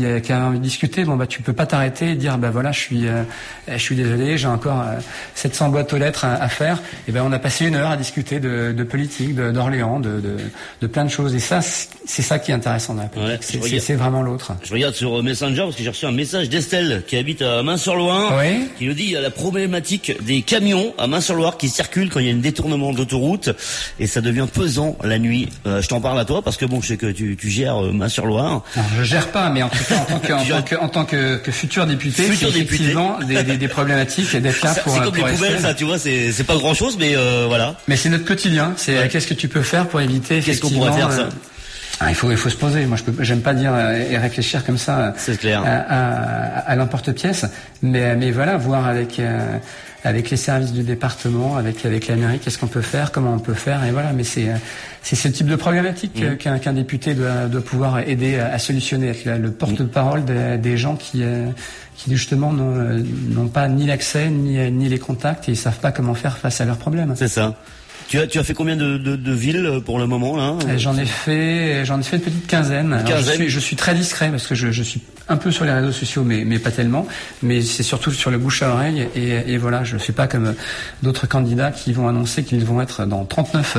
envie de discuter, bon bah tu peux pas t'arrêter et dire bah voilà je suis euh, je suis désolé, j'ai encore euh, sept cents boîtes aux lettres à, à faire. Et ben on a passé une heure à discuter de, de politique, de, d'Orléans, de, de de plein de choses. Et ça c'est ça qui est intéressant dans la politique. Ouais, c'est, c'est, c'est vraiment l'autre. Je regarde sur Messenger parce que j'ai reçu un message d'Estelle qui habite à Main-sur-Loire, oui. qui nous dit il y a la problématique des camions à Main-sur-Loire qui circulent quand il y a un détournement d'autoroute et ça devient pesant la nuit. Euh, je t'en parle à toi parce que bon je sais que tu, tu gères euh, Main-sur-Loire. Non, je gère pas, mais en tout cas en tant que, en tant que, en tant que, que futur député, futur c'est député. Effectivement des, des, des problématiques et d'être là pour. C'est comme pour les poubelles, ça, tu vois, c'est c'est pas grand chose, mais euh, voilà. Mais c'est notre quotidien. C'est ouais. Qu'est-ce que tu peux faire pour éviter. Qu'est-ce qu'on pourrait faire ça? Euh, Ah, il faut, il faut se poser. Moi, je peux, j'aime pas dire et réfléchir comme ça. C'est clair. À, à, à l'emporte-pièce. Mais, mais voilà, voir avec, euh, avec les services du département, avec, avec la mairie, qu'est-ce qu'on peut faire, comment on peut faire, et voilà. Mais c'est, c'est ce type de problématique mmh. qu'un, qu'un député doit, doit pouvoir aider à, à solutionner, être le, le porte-parole des, des gens qui, euh, qui justement n'ont, n'ont pas ni l'accès, ni, ni les contacts, et ils savent pas comment faire face à leurs problèmes. C'est ça. Tu as, tu as fait combien de, de, de villes pour le moment là? J'en ai fait, j'en ai fait une petite quinzaine. Alors, quinzaine. Je suis, je suis très discret parce que je, je suis un peu sur les réseaux sociaux, mais, mais pas tellement. Mais c'est surtout sur le bouche à oreille. Et, et voilà, je ne suis pas comme d'autres candidats qui vont annoncer qu'ils vont être dans trente-neuf,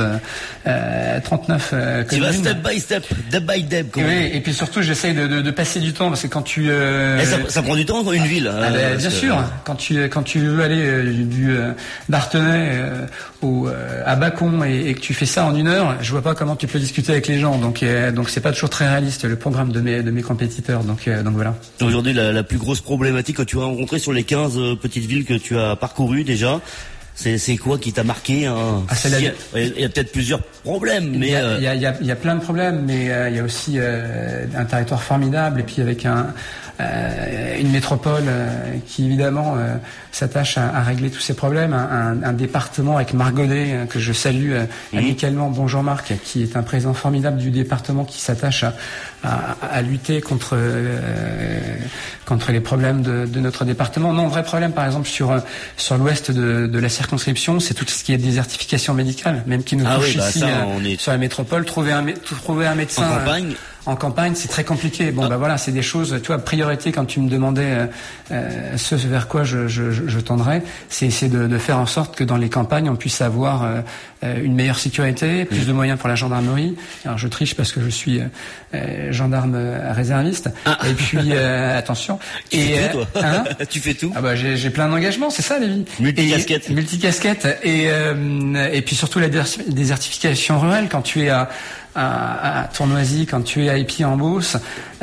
euh, trente-neuf euh, communes. Tu vas step by step, step by step. Et, oui, et puis surtout, j'essaye de, de, de passer du temps parce que quand tu. Euh, et ça, ça prend du temps dans une ville. Ah, euh, bah, bien sûr. Que... Quand tu quand tu veux aller euh, du euh, d'Artenay euh, au euh, à Bacon et, et que tu fais ça en une heure, je vois pas comment tu peux discuter avec les gens. Donc euh, donc c'est pas toujours très réaliste le programme de mes de mes compétiteurs. Donc euh, donc voilà. Aujourd'hui, la, la plus grosse problématique que tu as rencontrée sur les quinze euh, petites villes que tu as parcourues déjà, c'est c'est quoi qui t'a marqué hein? Ah, c'est la... Il y a, il y a peut-être plusieurs problèmes, mais il y a, euh... il y a, il y a, il y a plein de problèmes, mais euh, il y a aussi euh, un territoire formidable et puis avec un euh, une métropole euh, qui évidemment euh, s'attache à, à régler tous ces problèmes, un, un, un département avec Marc Godet euh, que je salue euh, mmh. amicalement. Bonjour Marc, qui est un président formidable du département qui s'attache à, à, à lutter contre euh, contre les problèmes de, de notre département. Non, vrai problème par exemple sur sur l'ouest de, de la circonscription, c'est tout ce qui est désertification médicale, même qui nous ah touche oui, bah ici ça, euh, on est... sur la métropole. Trouver un trouver un médecin en campagne. Euh, En campagne, c'est très compliqué. Bon, ah. bah voilà, c'est des choses. Tu vois, priorité quand tu me demandais euh, euh, ce vers quoi je, je, je tendrais, c'est essayer de, de faire en sorte que dans les campagnes, on puisse avoir euh, une meilleure sécurité, plus mmh. de moyens pour la gendarmerie. Alors, je triche parce que je suis euh, gendarme réserviste. Ah. Et puis, euh, attention. Tu et fais tout, toi. Hein tu fais tout. Ah bah j'ai, j'ai plein d'engagements, c'est ça, Lévi. Multicasquette. Multicasquette. Et euh, et puis surtout la désertification rurale quand tu es à à, à Tournoisy, quand tu es à Épi-en-Beauce,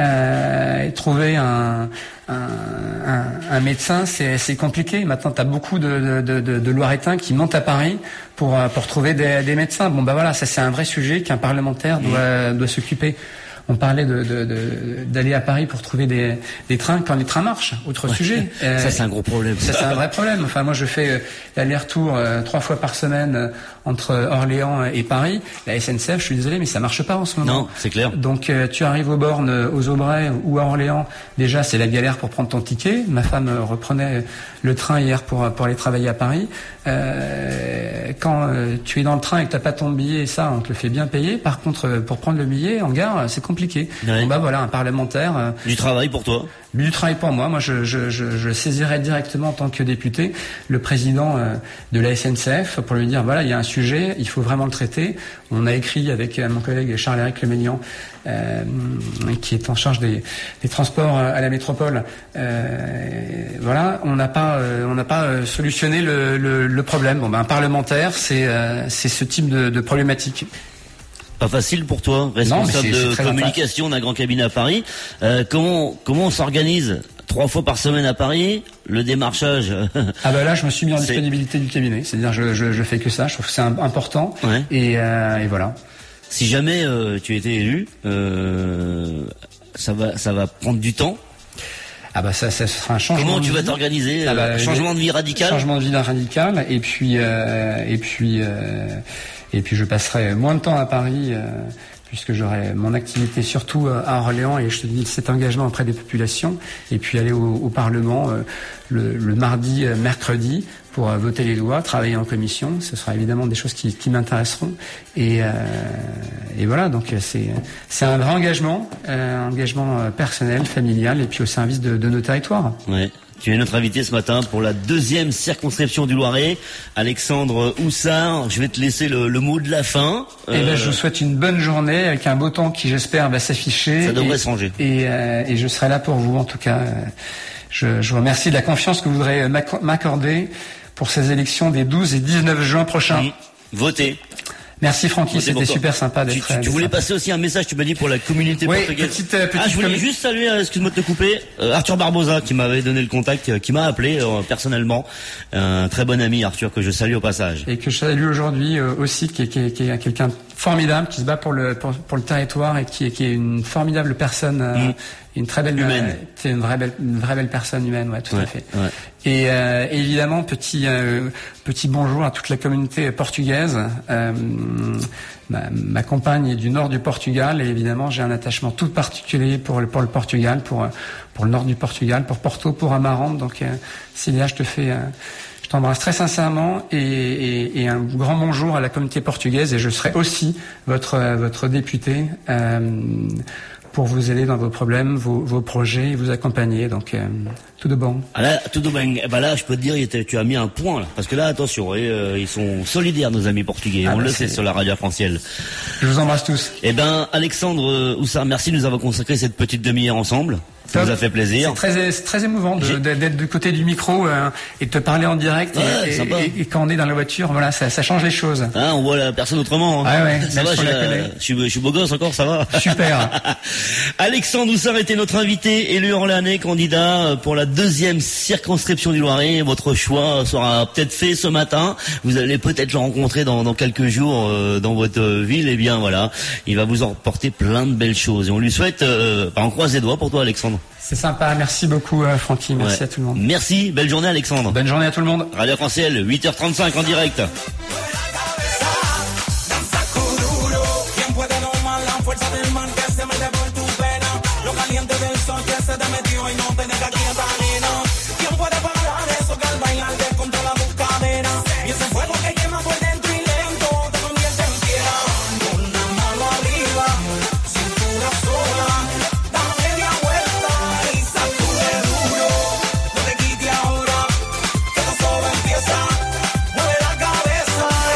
euh, et trouver un, un, un, un médecin, c'est, c'est compliqué. Maintenant, tu as beaucoup de, de, de, de Loiretains qui montent à Paris pour, pour trouver des, des médecins. Bon, bah voilà, ça c'est un vrai sujet qu'un parlementaire doit, doit s'occuper. On parlait de, de, de, d'aller à Paris pour trouver des, des trains quand les trains marchent. Autre ouais. sujet. Euh, ça, c'est un gros problème. Ça, c'est un vrai problème. Enfin, moi, je fais l'aller-retour euh, trois fois par semaine euh, entre Orléans et Paris. La S N C F, je suis désolé, mais ça marche pas en ce moment. Non, c'est clair. Donc, euh, tu arrives aux bornes, aux Aubrais ou à Orléans. Déjà, c'est la galère pour prendre ton ticket. Ma femme euh, reprenait le train hier pour pour aller travailler à Paris. Euh, quand euh, tu es dans le train et que t'as pas ton billet, ça, on te le fait bien payer. Par contre, euh, pour prendre le billet en gare, c'est compliqué. Ouais. Bon bah voilà, un parlementaire. Euh, du travail pour toi. Du travail pour moi. Moi, je, je, je, je saisirais directement en tant que député le président euh, de la S N C F pour lui dire voilà, il y a un sujet, il faut vraiment le traiter. On a écrit avec euh, mon collègue Charles-Éric Leménian, euh, qui est en charge des, des transports à la métropole. Euh, voilà, on n'a pas, euh, on n'a pas euh, solutionné le, le, le problème. Bon, ben un parlementaire, c'est, euh, c'est ce type de, de problématique. Pas facile pour toi, responsable non, c'est, c'est de communication d'un grand cabinet à Paris. Euh, comment comment on s'organise trois fois par semaine à Paris, le démarchage? Ah ben là, je me suis mis en c'est... disponibilité du cabinet. C'est-à-dire, je, je je fais que ça. Je trouve que c'est important. Ouais. Et, euh, et voilà. Si jamais euh, tu étais élu, euh, ça va ça va prendre du temps. Ah bah ça, ça sera un changement. Comment tu de vas vie. t'organiser? Ah bah, changement de vie radical. Changement de vie radical. Et puis euh, et puis euh, et puis je passerai moins de temps à Paris euh, puisque j'aurai mon activité surtout à Orléans et je te dis cet engagement auprès des populations et puis aller au, au Parlement euh, le, le mardi, euh, mercredi pour euh, voter les lois, travailler en commission. Ce sera évidemment des choses qui, qui m'intéresseront. Et, euh, et voilà, donc c'est c'est un vrai engagement, euh, engagement euh, personnel, familial, et puis au service de, de nos territoires. Ouais. Tu es notre invité ce matin pour la deuxième circonscription du Loiret, Alexandre Houssard. Je vais te laisser le, le mot de la fin. Eh euh... ben, je vous souhaite une bonne journée avec un beau temps qui, j'espère, va s'afficher. Ça devrait et, se ranger. Et, euh, et je serai là pour vous, en tout cas. Je, je vous remercie de la confiance que vous voudrez m'accorder pour ces élections des douze et dix-neuf juin prochains. Mmh. Votez. Merci Francky, c'était super sympa d'être. Tu, tu, tu voulais passer aussi un message, tu m'as dit, pour la communauté oui, portugaise. Petite, euh, petite ah, je voulais commun... juste saluer, euh, excuse-moi de te couper, euh, Arthur Barbosa qui m'avait donné le contact, euh, qui m'a appelé euh, personnellement, un très bon ami Arthur que je salue au passage. Et que je salue aujourd'hui euh, aussi, qui est, qui est, qui est quelqu'un de formidable, qui se bat pour le pour, pour le territoire et qui est, qui est une formidable personne. Euh, mmh. Une très belle humaine. C'est une vraie belle, une vraie belle personne humaine, ouais, tout ouais, à fait. Ouais. Et, euh, et évidemment, petit euh, petit bonjour à toute la communauté portugaise. Euh, ma, ma compagne est du nord du Portugal et évidemment, j'ai un attachement tout particulier pour le pour le Portugal, pour pour le nord du Portugal, pour Porto, pour Amarante. Donc, euh, Célia, je te fais. Euh, Je t'embrasse très sincèrement et, et, et un grand bonjour à la communauté portugaise et je serai aussi votre votre député euh, pour vous aider dans vos problèmes, vos, vos projets, et vous accompagner. Donc euh, tout de bon. Ah là, tout de bon. Eh ben là, je peux te dire, tu as mis un point là, parce que là, attention, et, euh, ils sont solidaires nos amis portugais. Ah on bah le sait sur la radio arc-en-ciel. Je vous embrasse tous. Eh ben, Alexandre Houssard, merci de nous avoir consacré cette petite demi-heure ensemble. Ça nous a fait plaisir. C'est très, c'est très émouvant de, d'être du côté du micro euh, et de te parler en direct. Ouais, et, et, et quand on est dans la voiture, voilà, ça, ça change les choses. Ah, on voit la personne autrement. Hein. Ah ouais, ça va, je, euh, je, suis, je suis beau gosse encore, ça va. Super. Alexandre Houssard était notre invité, élu orléanais, candidat pour la deuxième circonscription du Loiret. Votre choix sera peut-être fait ce matin. Vous allez peut-être le rencontrer dans, dans quelques jours euh, dans votre ville. Et bien voilà, il va vous emporter plein de belles choses. Et on lui souhaite, euh, bah, on croise les doigts pour toi, Alexandre. C'est sympa, merci beaucoup euh, Francky, merci ouais. à tout le monde. Merci, belle journée Alexandre. Bonne journée à tout le monde. Radio Arc-en-Ciel, huit heures trente-cinq en direct. Mueve la cabeza.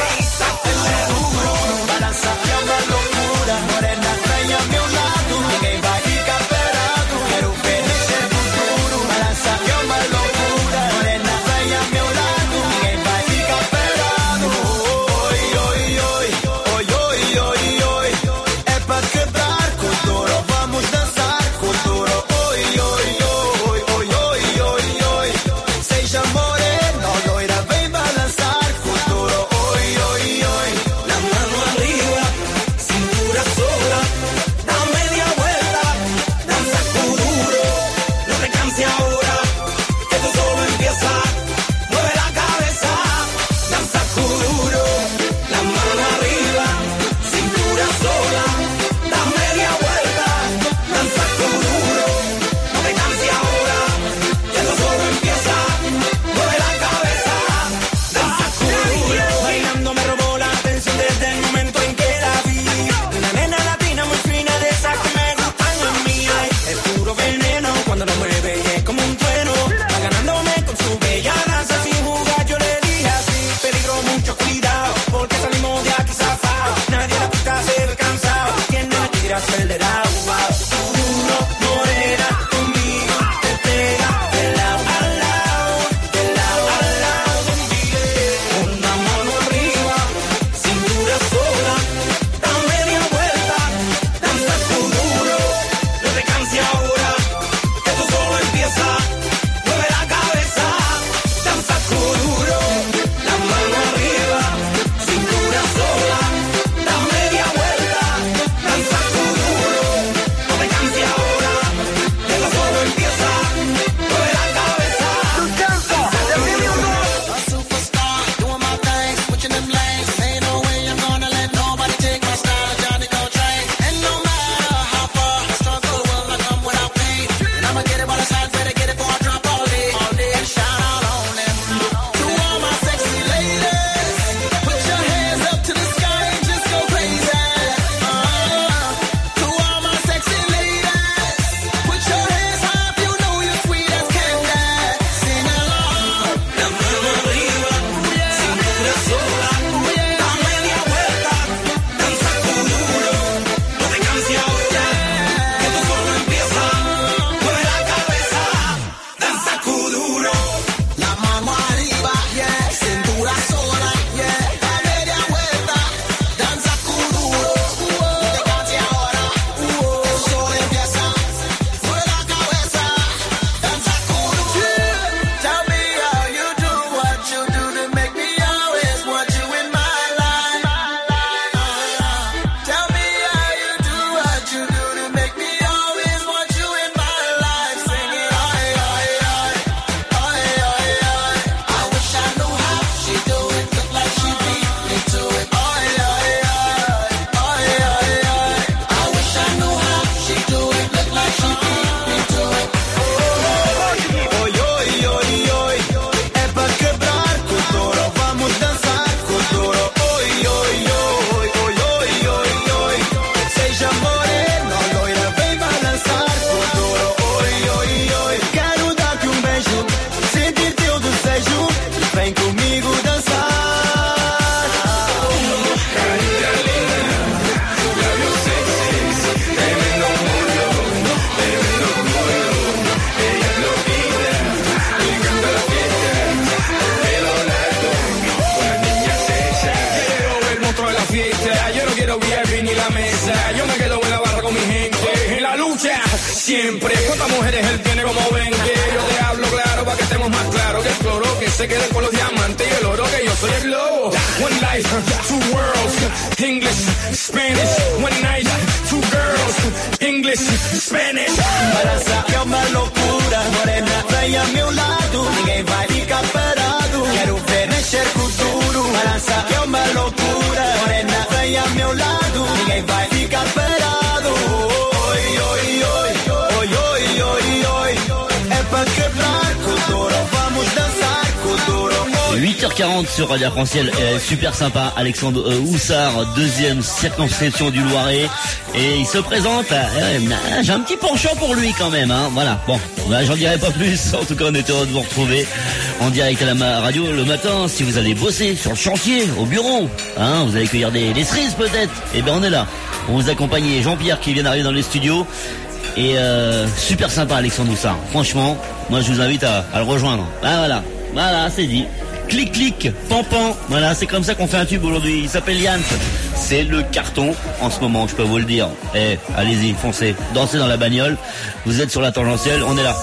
siempre. ¿Cuántas mujeres él tiene como ven? Que yo te hablo claro para que estemos más claros. Que el cloro que se quede con los diamantes y el oro que yo soy el globo. One life, two worlds, English, Spanish. One night, two girls, English, Spanish. Embaraça é uma loucura, morena, vem a meu lado, ninguém vai ficar parado. Quero ver mexer com duro. Embaraça é uma loucura, morena, vem a meu lado, ninguém vai ficar parado. Oi, oi, oi, oi, oi, oi, oi. É pra quebrar com duro, vamos dançar com duro. huit heures quarante sur Radio Arc-en-Ciel, euh, super sympa, Alexandre euh, Houssard, deuxième circonscription du Loiret, et il se présente, euh, j'ai un petit penchant pour lui quand même, hein, voilà, bon, bah, j'en dirai pas plus, en tout cas on est heureux de vous retrouver en direct à la radio le matin, si vous allez bosser sur le chantier, au bureau, hein, vous allez cueillir des, des cerises peut-être, et ben on est là, on vous accompagne, Jean-Pierre qui vient d'arriver dans les studios, et euh, super sympa Alexandre Houssard, franchement, moi je vous invite à, à le rejoindre, ah voilà, voilà, c'est dit. Clic clic, pan pan, voilà, c'est comme ça qu'on fait un tube aujourd'hui. Il s'appelle Yann. C'est le carton en ce moment, je peux vous le dire. Eh, allez-y, foncez, dansez dans la bagnole. Vous êtes sur la tangentielle, on est là.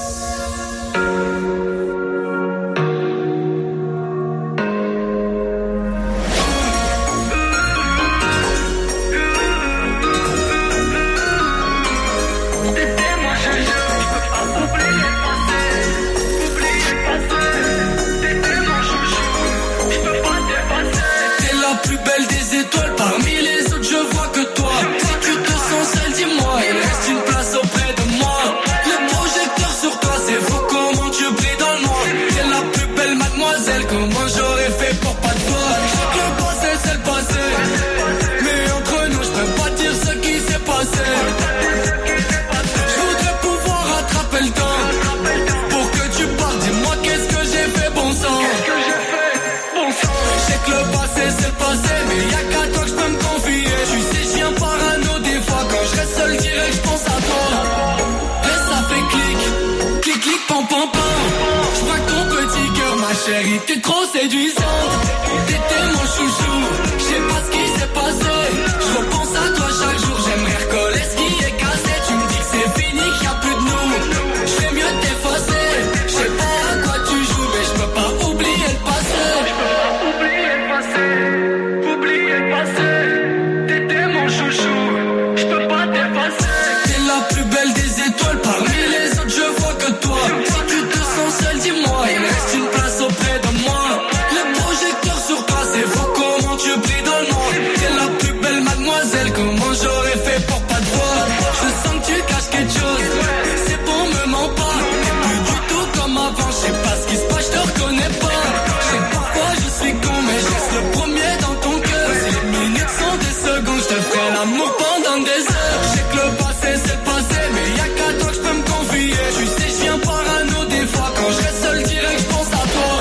Chérie, t'es trop séduisante. T'étais mon chouchou. Je sais pas ce qui s'est passé. Je repense à toi chaque jour. J'aimerais recoller ce qui est cassé. Tu me dis que c'est fini, qu'il y a plus de nous. Je fais mieux de t'effacer. Je sais pas à quoi tu joues, mais je peux pas oublier le passé. Je peux pas oublier le passé. Oublier le passé. T'étais mon chouchou. Je peux pas t'effacer. T'es la plus belle des étoiles. Parmi les autres, je vois que toi. Si tu te sens seul, dis-moi. Il me reste une place auprès de moi. Le projecteur sur toi, c'est fou comment tu brilles dans le monde. T'es la plus belle mademoiselle, comment j'aurais fait pour pas te voir. Je sens que tu caches quelque chose, c'est bon, me mens pas. T'es plus du tout comme avant, je sais pas ce qui se passe, je te reconnais pas. Je sais que parfois je suis con, mais je reste le premier dans ton cœur. Si les minutes sont des secondes, je te ferai l'amour pendant des heures. Je sais que le passé c'est le passé, mais y'a qu'à toi que je peux me confier. Tu sais, je viens parano des fois, quand je reste seul direct, je pense à toi.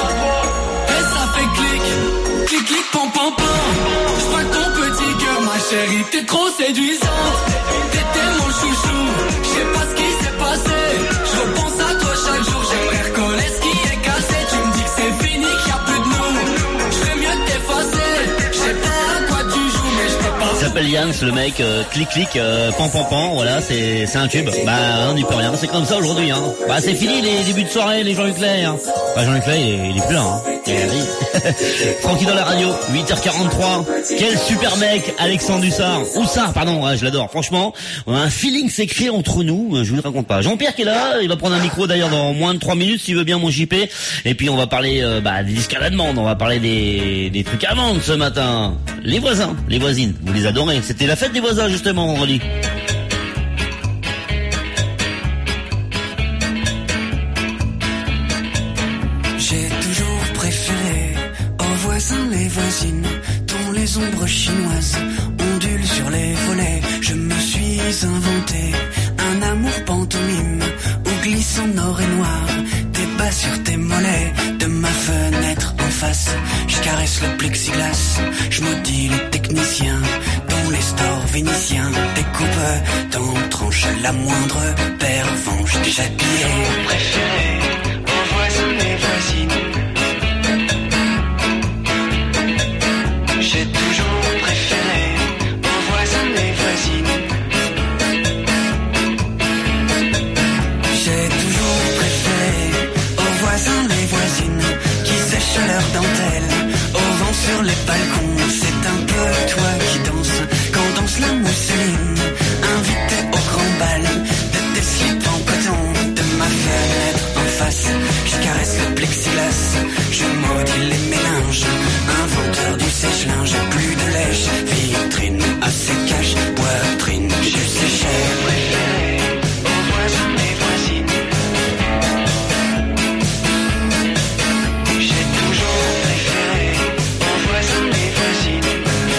Et ça fait clic, clic clic, pam pam pam. Je crois que ton petit cœur, ma chérie, t'es trop séduisante. T'étais mon chouchou, je sais pas ce qui s'est passé. Je repense à toi chaque jour, j'aimerais recoller ce qui est cassé. Tu me dis que c'est fini, qu'il y a plus de nous. Je fais mieux de t'effacer. Je sais pas à quoi tu joues, mais je peux pas. Il s'appelle Yann, le mec, euh, clic clic, euh, pan pan pan, voilà, c'est c'est un tube. Bah on n'y peut rien, c'est comme ça aujourd'hui, hein. Bah c'est fini les débuts de soirée, les Jean-Luc Lay, hein. Bah Jean-Luc Lay, il, est- il est plus là, hein. Et oui. Francky dans la radio, huit heures quarante-trois. Quel super mec, Alexandre Houssard. Houssard, pardon, ouais, je l'adore. Franchement, on a un feeling s'est créé entre nous, je vous le raconte pas. Jean-Pierre qui est là, il va prendre un micro d'ailleurs dans moins de trois minutes s'il veut bien, mon J P. Et puis on va parler euh, bah, des disques à la demande, on va parler des, des trucs à vendre ce matin. Les voisins, les voisines, vous les adorez. C'était la fête des voisins justement vendredi. J'ai toujours préféré aux voisins les voisines dont les ombres chinoises ondulent sur les volets. Je me suis inventé un amour pantomime où glisse en or et noir tes bas sur tes mollets. De ma fenêtre en face, je caresse le plexiglas. Je maudis les techniciens dont les stores vénitiens découpent dans tranches la moindre pervenche déjà pliée. Préféré aux voisins les voisines. J'ai toujours préféré aux voisins les voisines. je caresse le plexiglas, je maudis les mélanges, inventeur du sèche-linge, plus de lèche, vitrine assez cash, poitrine du séchage. Aux voisins et voisines, j'ai toujours préféré aux voisins et voisines.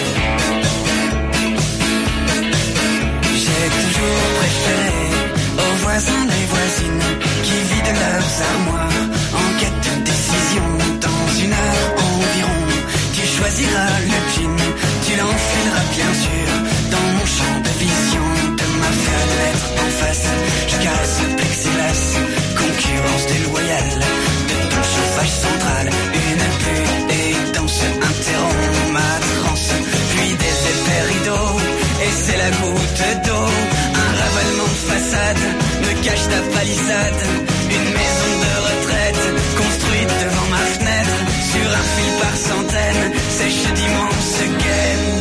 J'ai toujours préféré aux voisins et voisines qui vident leurs armoires en quête de décision. Dans une heure environ, tu choisiras le jean, tu l'enfileras bien sûr dans mon champ de vision. De ma fenêtre en face, je caresse le plexiglas, concurrence déloyale de ton chauffage central. Une pute et danse interrompt ma transe, puis des épais rideaux, et c'est la goutte d'eau. Un ravalement de façade me cache ta palissade, une maison de retraite construite devant ma fenêtre, sur un fil par centaines, sèche d'immenses gaines.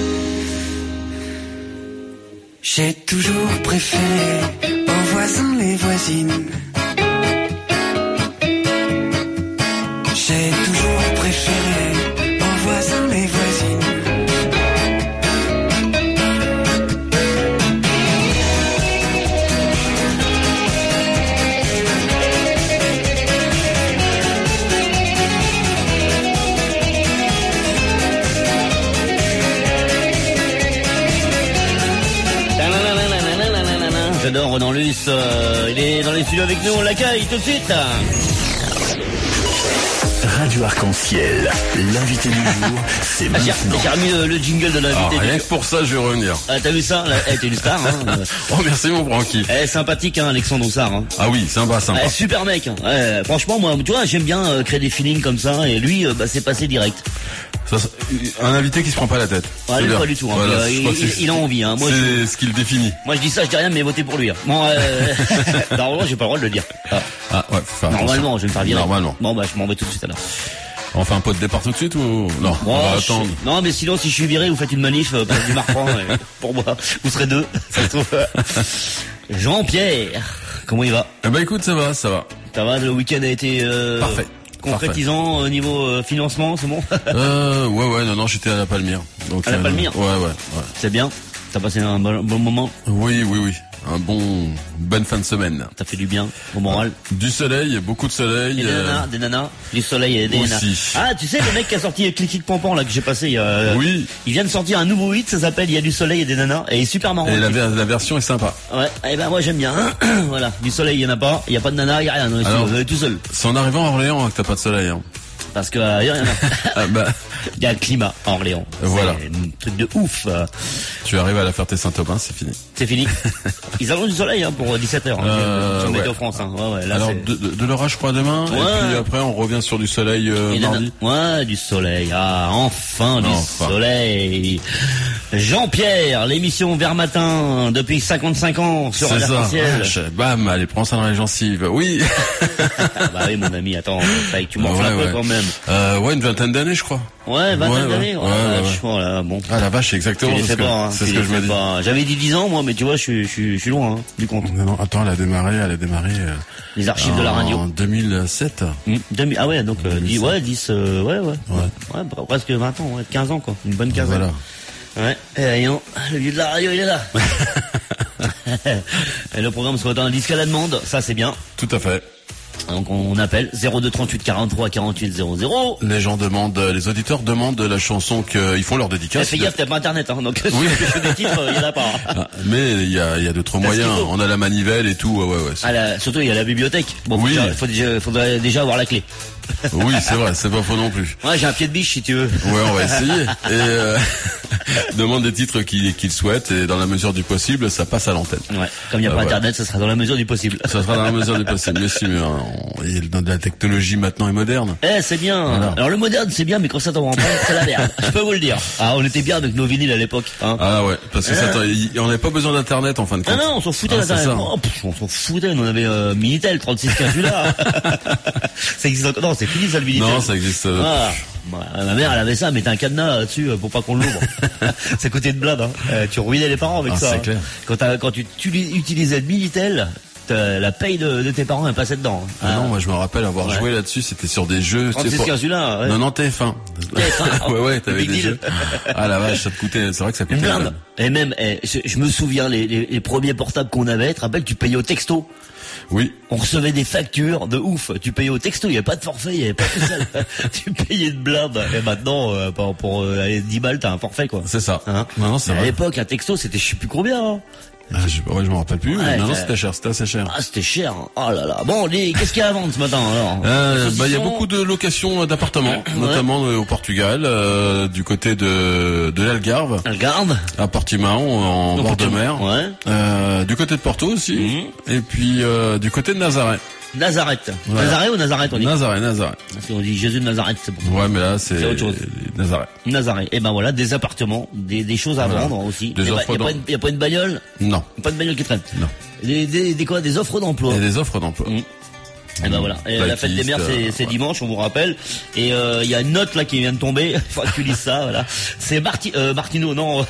J'ai toujours préféré aux voisins les voisines. J'ai toujours préféré aux voisins les voisines. J'adore Renan Luce, euh, il est dans les studios avec nous, on l'accueille tout de suite. Radio Arc-en-Ciel, l'invité du jour, c'est Ah, j'ai maintenant. j'ai remis le, le jingle de l'invité Ah, du rien jour. que pour ça, je vais revenir. Ah, t'as vu ça là, eh, t'es une star, hein. Oh, merci mon Francky. Eh, sympathique, hein, Alexandre Oussard. Hein. Ah oui, sympa, sympa. Eh, super mec. Hein. Eh, franchement, moi, tu vois, j'aime bien euh, créer des feelings comme ça, et lui, euh, bah, c'est passé direct. Ça, ça- un invité qui se prend pas la tête. Ah, C'est lui, bien. pas du tout. Hein. Voilà, Euh, je il, crois que il- c'est- il a envie. Hein. Moi, c'est je, ce qu'il définit. moi, je dis ça, je dis rien, mais votez pour lui. Hein. Bon, euh, normalement, j'ai pas le droit de le dire. Ah. Ah ouais, faut faire Normalement, attention. je vais me faire virer. Normalement. Bon, bah, je m'en vais tout de suite alors. On fait un pot de départ tout de suite ou non? Bon, On va je- attendre. Non, mais sinon, si je suis viré, vous faites une manif euh, place du Marquand. Et pour moi, vous serez deux. Ça se trouve. Jean-Pierre, comment il va? Eh ben écoute, ça va, ça va. Ça va, le week-end a été euh, Parfait. concrétisant au niveau euh, financement, c'est bon? Euh, ouais, ouais, non, non, j'étais à la Palmyre. Donc, À la euh, Palmyre? Ouais, ouais, ouais. C'est bien? T'as passé un bon, bon moment? Oui, oui, oui. Un bon, bonne fin de semaine. T'as fait du bien au moral? Du soleil, beaucoup de soleil. Et des euh, nanas, des nanas, du soleil et des nanas. Aussi. Ah, tu sais, le mec qui a sorti Clic Clic Pampan, là, que j'ai passé il y a... Oui. Il vient de sortir un nouveau hit, ça s'appelle Il y a du soleil et des nanas, et il est super marrant. Et la, le clip. ver- la version est sympa. Ouais, et ben moi j'aime bien. Voilà, du soleil il y en a pas, il y a pas de nana, il y a rien, non, Alors, vous êtes tout seul. C'est en arrivant à Orléans hein, que t'as pas de soleil. Hein. Parce que euh, il y en a. Ah, bah, Il y a le climat à Orléans. Voilà. C'est un truc de ouf. euh. tu arrives à la Ferté-Saint-Aubin, c'est fini. C'est fini. Ils annoncent du soleil hein, pour dix-sept heures hein, Euh, sur ouais. Météo France. Hein. Ouais, ouais, là, Alors c'est- de, de, de l'orage je crois demain Ouais. et puis après on revient sur du soleil euh, Et nana- mardi. Ouais, du soleil. Ah, enfin du Enfin. soleil. Jean-Pierre, l'émission Vers Matin depuis cinquante-cinq ans sur C'est Radio ça. Arc-en-Ciel. Vache, bam, allez, prends ça dans les gencives. Oui. Ah bah oui, mon ami, attends, fallait que tu m'en Ouais, un peu ouais. quand même. Euh, ouais, une vingtaine d'années, je crois. Ouais, vingtaine Ouais, ouais. d'années. Oh, Ouais, la ouais, vache, ouais. oh là, bon. Ah la vache, exactement. Tu les C'est fais ce que, pas, hein, c'est tu ce que les je me fais dis. pas. J'avais dit dix ans, moi, mais tu vois, je suis, je suis, je suis loin, hein, du compte. Non, non, attends, elle a démarré, elle a démarré. euh, Les archives de la radio. En deux mille sept. Mmh, demi- ah ouais, donc, euh, dix, deux mille sept. ouais, dix, euh, ouais, ouais. Ouais. Ouais, bah, presque vingt ans, ouais, quinze ans, quoi. Une bonne quinzaine. Voilà. Ouais. Et voyons, le vieux de la radio, il est là. Et le programme sera un disque à la demande, ça c'est bien. Tout à fait. Donc on appelle zéro deux trente-huit quarante-trois quarante-huit zéro zéro. Les gens demandent, les auditeurs demandent la chanson qu'ils font leur Eh, dédicace. fais gaffe, t'as pas internet, hein, donc Oui. si tu fais des titres, il y en a pas. hein. Ah, mais il y a, il y a d'autres Parce moyens. qu'il faut. On a la manivelle et tout. Ouais, ouais, ouais. Ah, la- surtout il y a la bibliothèque. Bon, faut Oui. déjà- faut déjà, faudrait déjà avoir la clé. Oui, c'est vrai, c'est pas faux non plus. Ouais, j'ai un pied de biche si tu veux. Ouais, on va essayer. Et euh, demande des titres qu'ils qu'ils souhaitent et dans la mesure du possible, ça passe à l'antenne. Ouais. Comme il n'y a Euh, pas ouais. internet, ça sera dans la mesure du possible. Ça sera dans la mesure du possible. Mais si, mais hein, on- et dans de la technologie maintenant est moderne. Eh, c'est bien. Voilà. Alors le moderne, c'est bien, mais quand ça tombe en panne, c'est la merde. Je peux vous le dire. Ah, on était bien avec nos vinyles à l'époque. Hein. Ah ouais, parce que ça, Hein t'en- y- on n'avait pas besoin d'internet en fin de compte. Ah non, on s'en foutait Ah, c'est d'internet. ça. Oh, pff, on s'en foutait, on avait euh, Minitel trente-six quinze là. Ça existe encore. Non, c'est fini ça le Minitel. Non, ça existe. euh, Ah, ma ma mère elle avait ça, elle mettait un cadenas dessus euh, pour pas qu'on l'ouvre. Ça coûtait de blinde. Hein. Euh, tu ruinais les parents avec Ah, ça. c'est hein. clair. Quand, t'as- quand tu, tu utilisais le Minitel, t'as- la paye de, de tes parents est passée dedans. hein. Ah non, moi je me rappelle avoir Ouais. joué là-dessus, c'était sur des jeux. trente-six quinze là, ouais. Non, non, T F un. ouais, ouais, t'avais Big des deal. jeux. Ah la vache, ça te coûtait, c'est vrai que ça Une coûtait. blinde. Et même, eh, je, je me souviens, les, les, les premiers portables qu'on avait, tu te rappelles, tu payais au texto. Oui. On recevait des factures de ouf. Tu payais au texto, il n'y avait pas de forfait, il n'y avait pas tout ça. Tu payais de blinde. Et maintenant, euh, pour, pour euh, aller dix balles, t'as un forfait, quoi. C'est ça. Hein Non, non, c'est Mais à vrai. l'époque, un texto, c'était je sais plus combien. Hein. Ah, je, ouais, je me rappelle plus. mais Ouais, non, non, t'as- c'était cher, c'était assez cher. Ah, c'était cher. Oh là là. Bon, les, qu'est-ce qu'il y a à vendre ce matin, alors? Euh, bah, il y a Saucisson. beaucoup de locations d'appartements, notamment euh, au Portugal, euh, du côté de de l'Algarve. Algarve. À Portimão, en Au bord de Portimão, mer. ouais. Euh, du côté de Porto aussi. Et puis euh, du côté de Nazareth. Nazareth. Voilà. Nazareth ou Nazareth, on dit? Nazareth, Nazareth. Si on dit Jésus de Nazareth, c'est bon. Ouais, mais là c'est C'est autre chose. Nazareth. Nazareth. Et ben voilà, des appartements, des, des choses à Voilà. vendre aussi. Des Il y a, pas, offres y a pas d'em- une, y a pas une bagnole? Non. Pas de bagnole qui traîne? Non. Des, des, des quoi? Des offres d'emploi. Et des offres d'emploi. Mmh. Et ben voilà. Et la fête des mères, c'est, c'est dimanche, on vous rappelle. Et il euh, y a une note là qui vient de tomber. Il faudra que tu lises ça, voilà. C'est Marti, euh, Martino, non.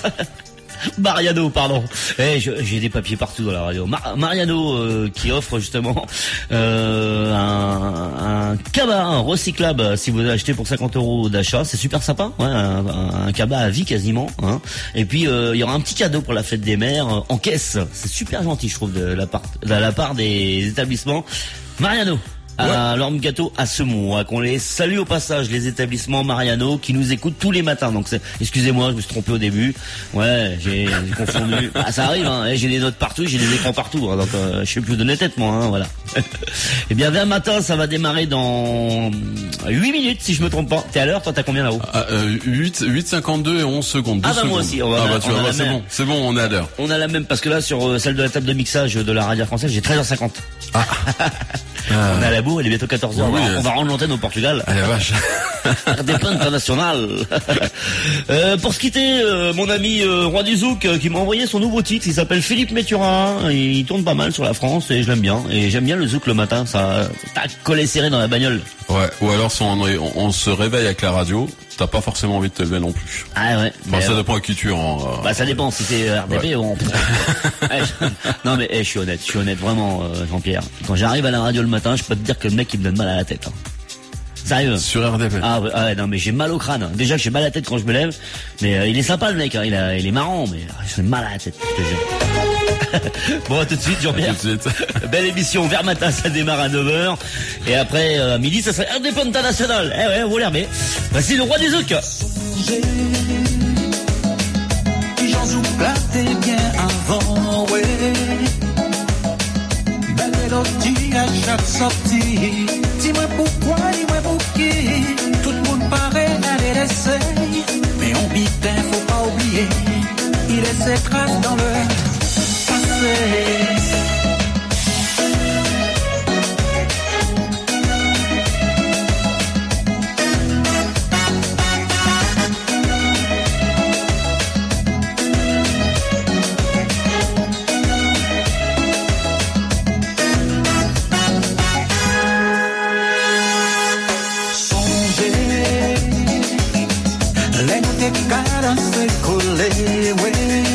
Mariano, pardon. Eh, je- j'ai des papiers partout dans la radio. Mar- Mariano euh, qui offre justement euh, un, un cabas, un recyclable si vous achetez pour cinquante euros d'achat. C'est super sympa, ouais, un, un, un cabas à vie quasiment. Hein. Et puis euh, il y aura un petit cadeau pour la fête des mères euh, en caisse. C'est super gentil, je trouve, de la part, de la part des établissements. Mariano. À l'Orme Gâteau à Semont, hein, qu'on les salue au passage, les établissements Mariano qui nous écoutent tous les matins. Donc c'est, excusez-moi, je me suis trompé au début. Ouais, j'ai, j'ai confondu. Ah, ça arrive, hein. Eh, j'ai des notes partout, j'ai des écrans partout. Hein, donc euh, je sais plus donner tête moi, hein, voilà. Eh bien, vers matin, ça va démarrer dans huit minutes si je me trompe pas. T'es à l'heure, toi t'as combien là-haut? Ah, euh, huit, huit cinquante-deux et onze secondes. Ah douze bah moi secondes. aussi, on va- ah bah tu on vas a voir, la c'est même. bon, c'est bon, on est à l'heure. On a la même parce que là sur euh, celle de la table de mixage de la radio française, j'ai treize heures cinquante. Ah. On est à la bourre, il est bientôt quatorze heures. Oui, on, va, oui, on va rendre l'antenne au Portugal. Ah la vache. R D P international. euh, pour se quitter, euh, mon ami euh, Roi du Zouk euh, qui m'a envoyé son nouveau titre, il s'appelle Philippe Méturin, il tourne pas mal sur la France et je l'aime bien. Et j'aime bien le Zouk le matin, ça tac, collé serré dans la bagnole. Ouais, ou alors si on, on, on se réveille avec la radio, t'as pas forcément envie de te lever non plus. Ah ouais. Enfin, mais, ça euh, dépend à qui tu rends. euh, Bah ça dépend si c'est R D P Ouais. ou on... Eh, je- Non mais eh, je suis honnête, je suis honnête vraiment euh, Jean-Pierre. Quand j'arrive à la radio le matin, je peux te dire que le mec il me donne mal à la tête. Hein. Sérieux. Sur R D P. Ah ouais, ah ouais, non mais j'ai mal au crâne. Déjà que j'ai mal à la tête quand je me lève, mais euh, il est sympa le mec, hein. il, a, il est marrant, mais euh, j'ai mal à la tête, je te jure. Bon, à tout de suite Jean-Pierre. À tout de suite. Belle émission, vers matin ça démarre à neuf heures. Et après euh, à midi ça serait R D P International. Eh ouais, on vous l'herbe. Voici le Roi des Zouk. J'en joue planté bien avant, ouais. Belle mélodie à chaque sortie. Dis-moi pourquoi, dis-moi pour qui. Tout le monde paraît aller l'essayer. Mais on bitin, faut pas oublier. Il laisse ses traces dans le passé. Se coller, ouais.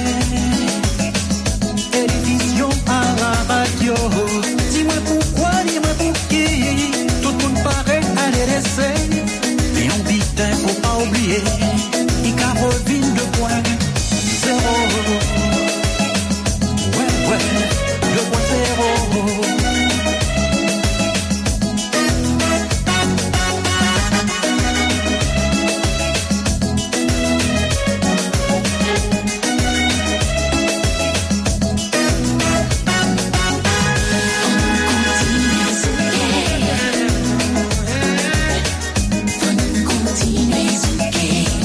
Télévision à la radio. Dis-moi pourquoi, dis-moi pour qui. Tout le monde paraît aller laisser. Mais on dit qu'il faut pas oublier. Il a revenu de point zéro. Ouais, ouais, le point zéro. Continue,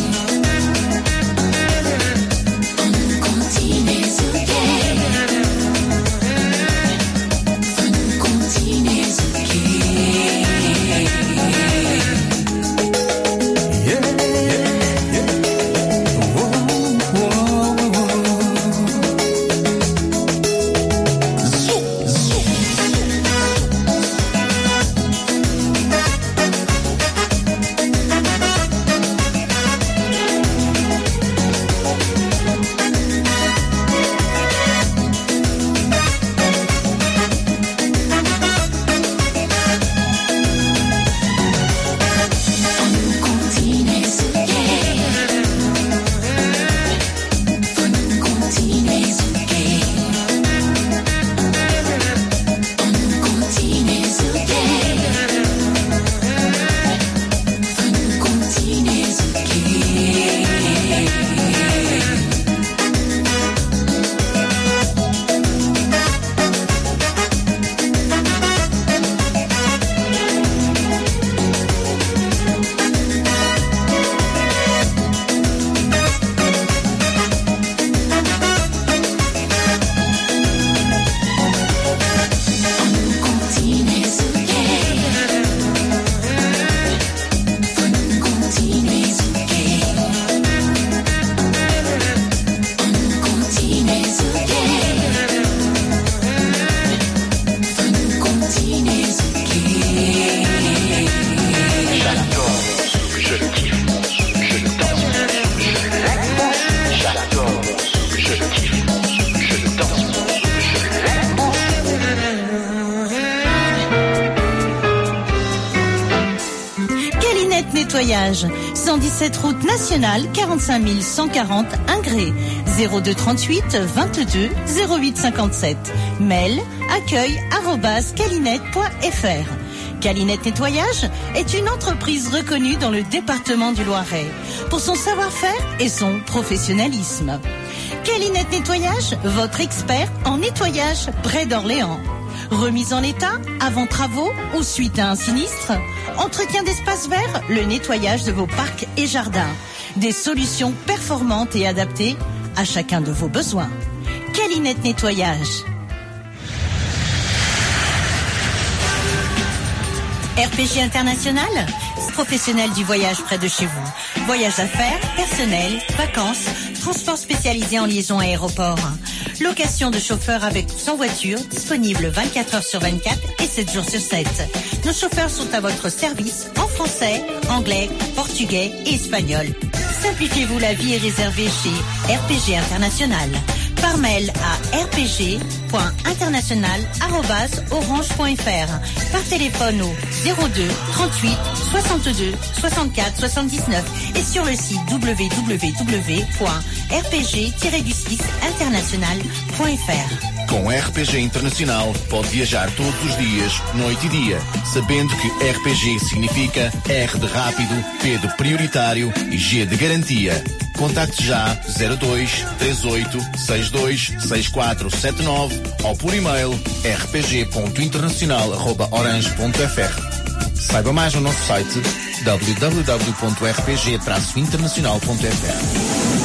Calinette Nettoyage, cent dix-sept route nationale, quarante-cinq mille cent quarante Ingré, zéro deux trente-huit vingt-deux zéro huit cinquante-sept. Mail accueil arobase calinette point fr. Calinette Nettoyage est une entreprise reconnue dans le département du Loiret pour son savoir-faire et son professionnalisme. Calinette Nettoyage, votre expert en nettoyage près d'Orléans. Remise en état, avant travaux ou suite à un sinistre. Entretien d'espaces verts, le nettoyage de vos parcs et jardins. Des solutions performantes et adaptées à chacun de vos besoins. Calinette Nettoyage. R P G International, professionnel du voyage près de chez vous. Voyage d'affaires, personnel, vacances, transport spécialisé en liaison aéroport. Location de chauffeurs avec ou sans voiture, disponible vingt-quatre heures sur vingt-quatre et sept jours sur sept. Nos chauffeurs sont à votre service en français, anglais, portugais et espagnol. Simplifiez-vous la vie et réservez chez R P G International. Par mail à r p g point international arobase orange point f r. Par téléphone au zéro deux trente-huit soixante-deux soixante-quatre soixante-dix-neuf et sur le site w w w point r p g tiret du six international point f r. Com R P G Internacional pode viajar todos os dias, noite e dia, sabendo que R P G significa R de rápido, P de prioritário e G de garantia. Contacte já zero dois três oito seis dois seis quatro sete nove ou por e-mail r p g ponto internacional arroba orange ponto f r. Saiba mais no nosso site w w w ponto r p g traço internacional ponto f r.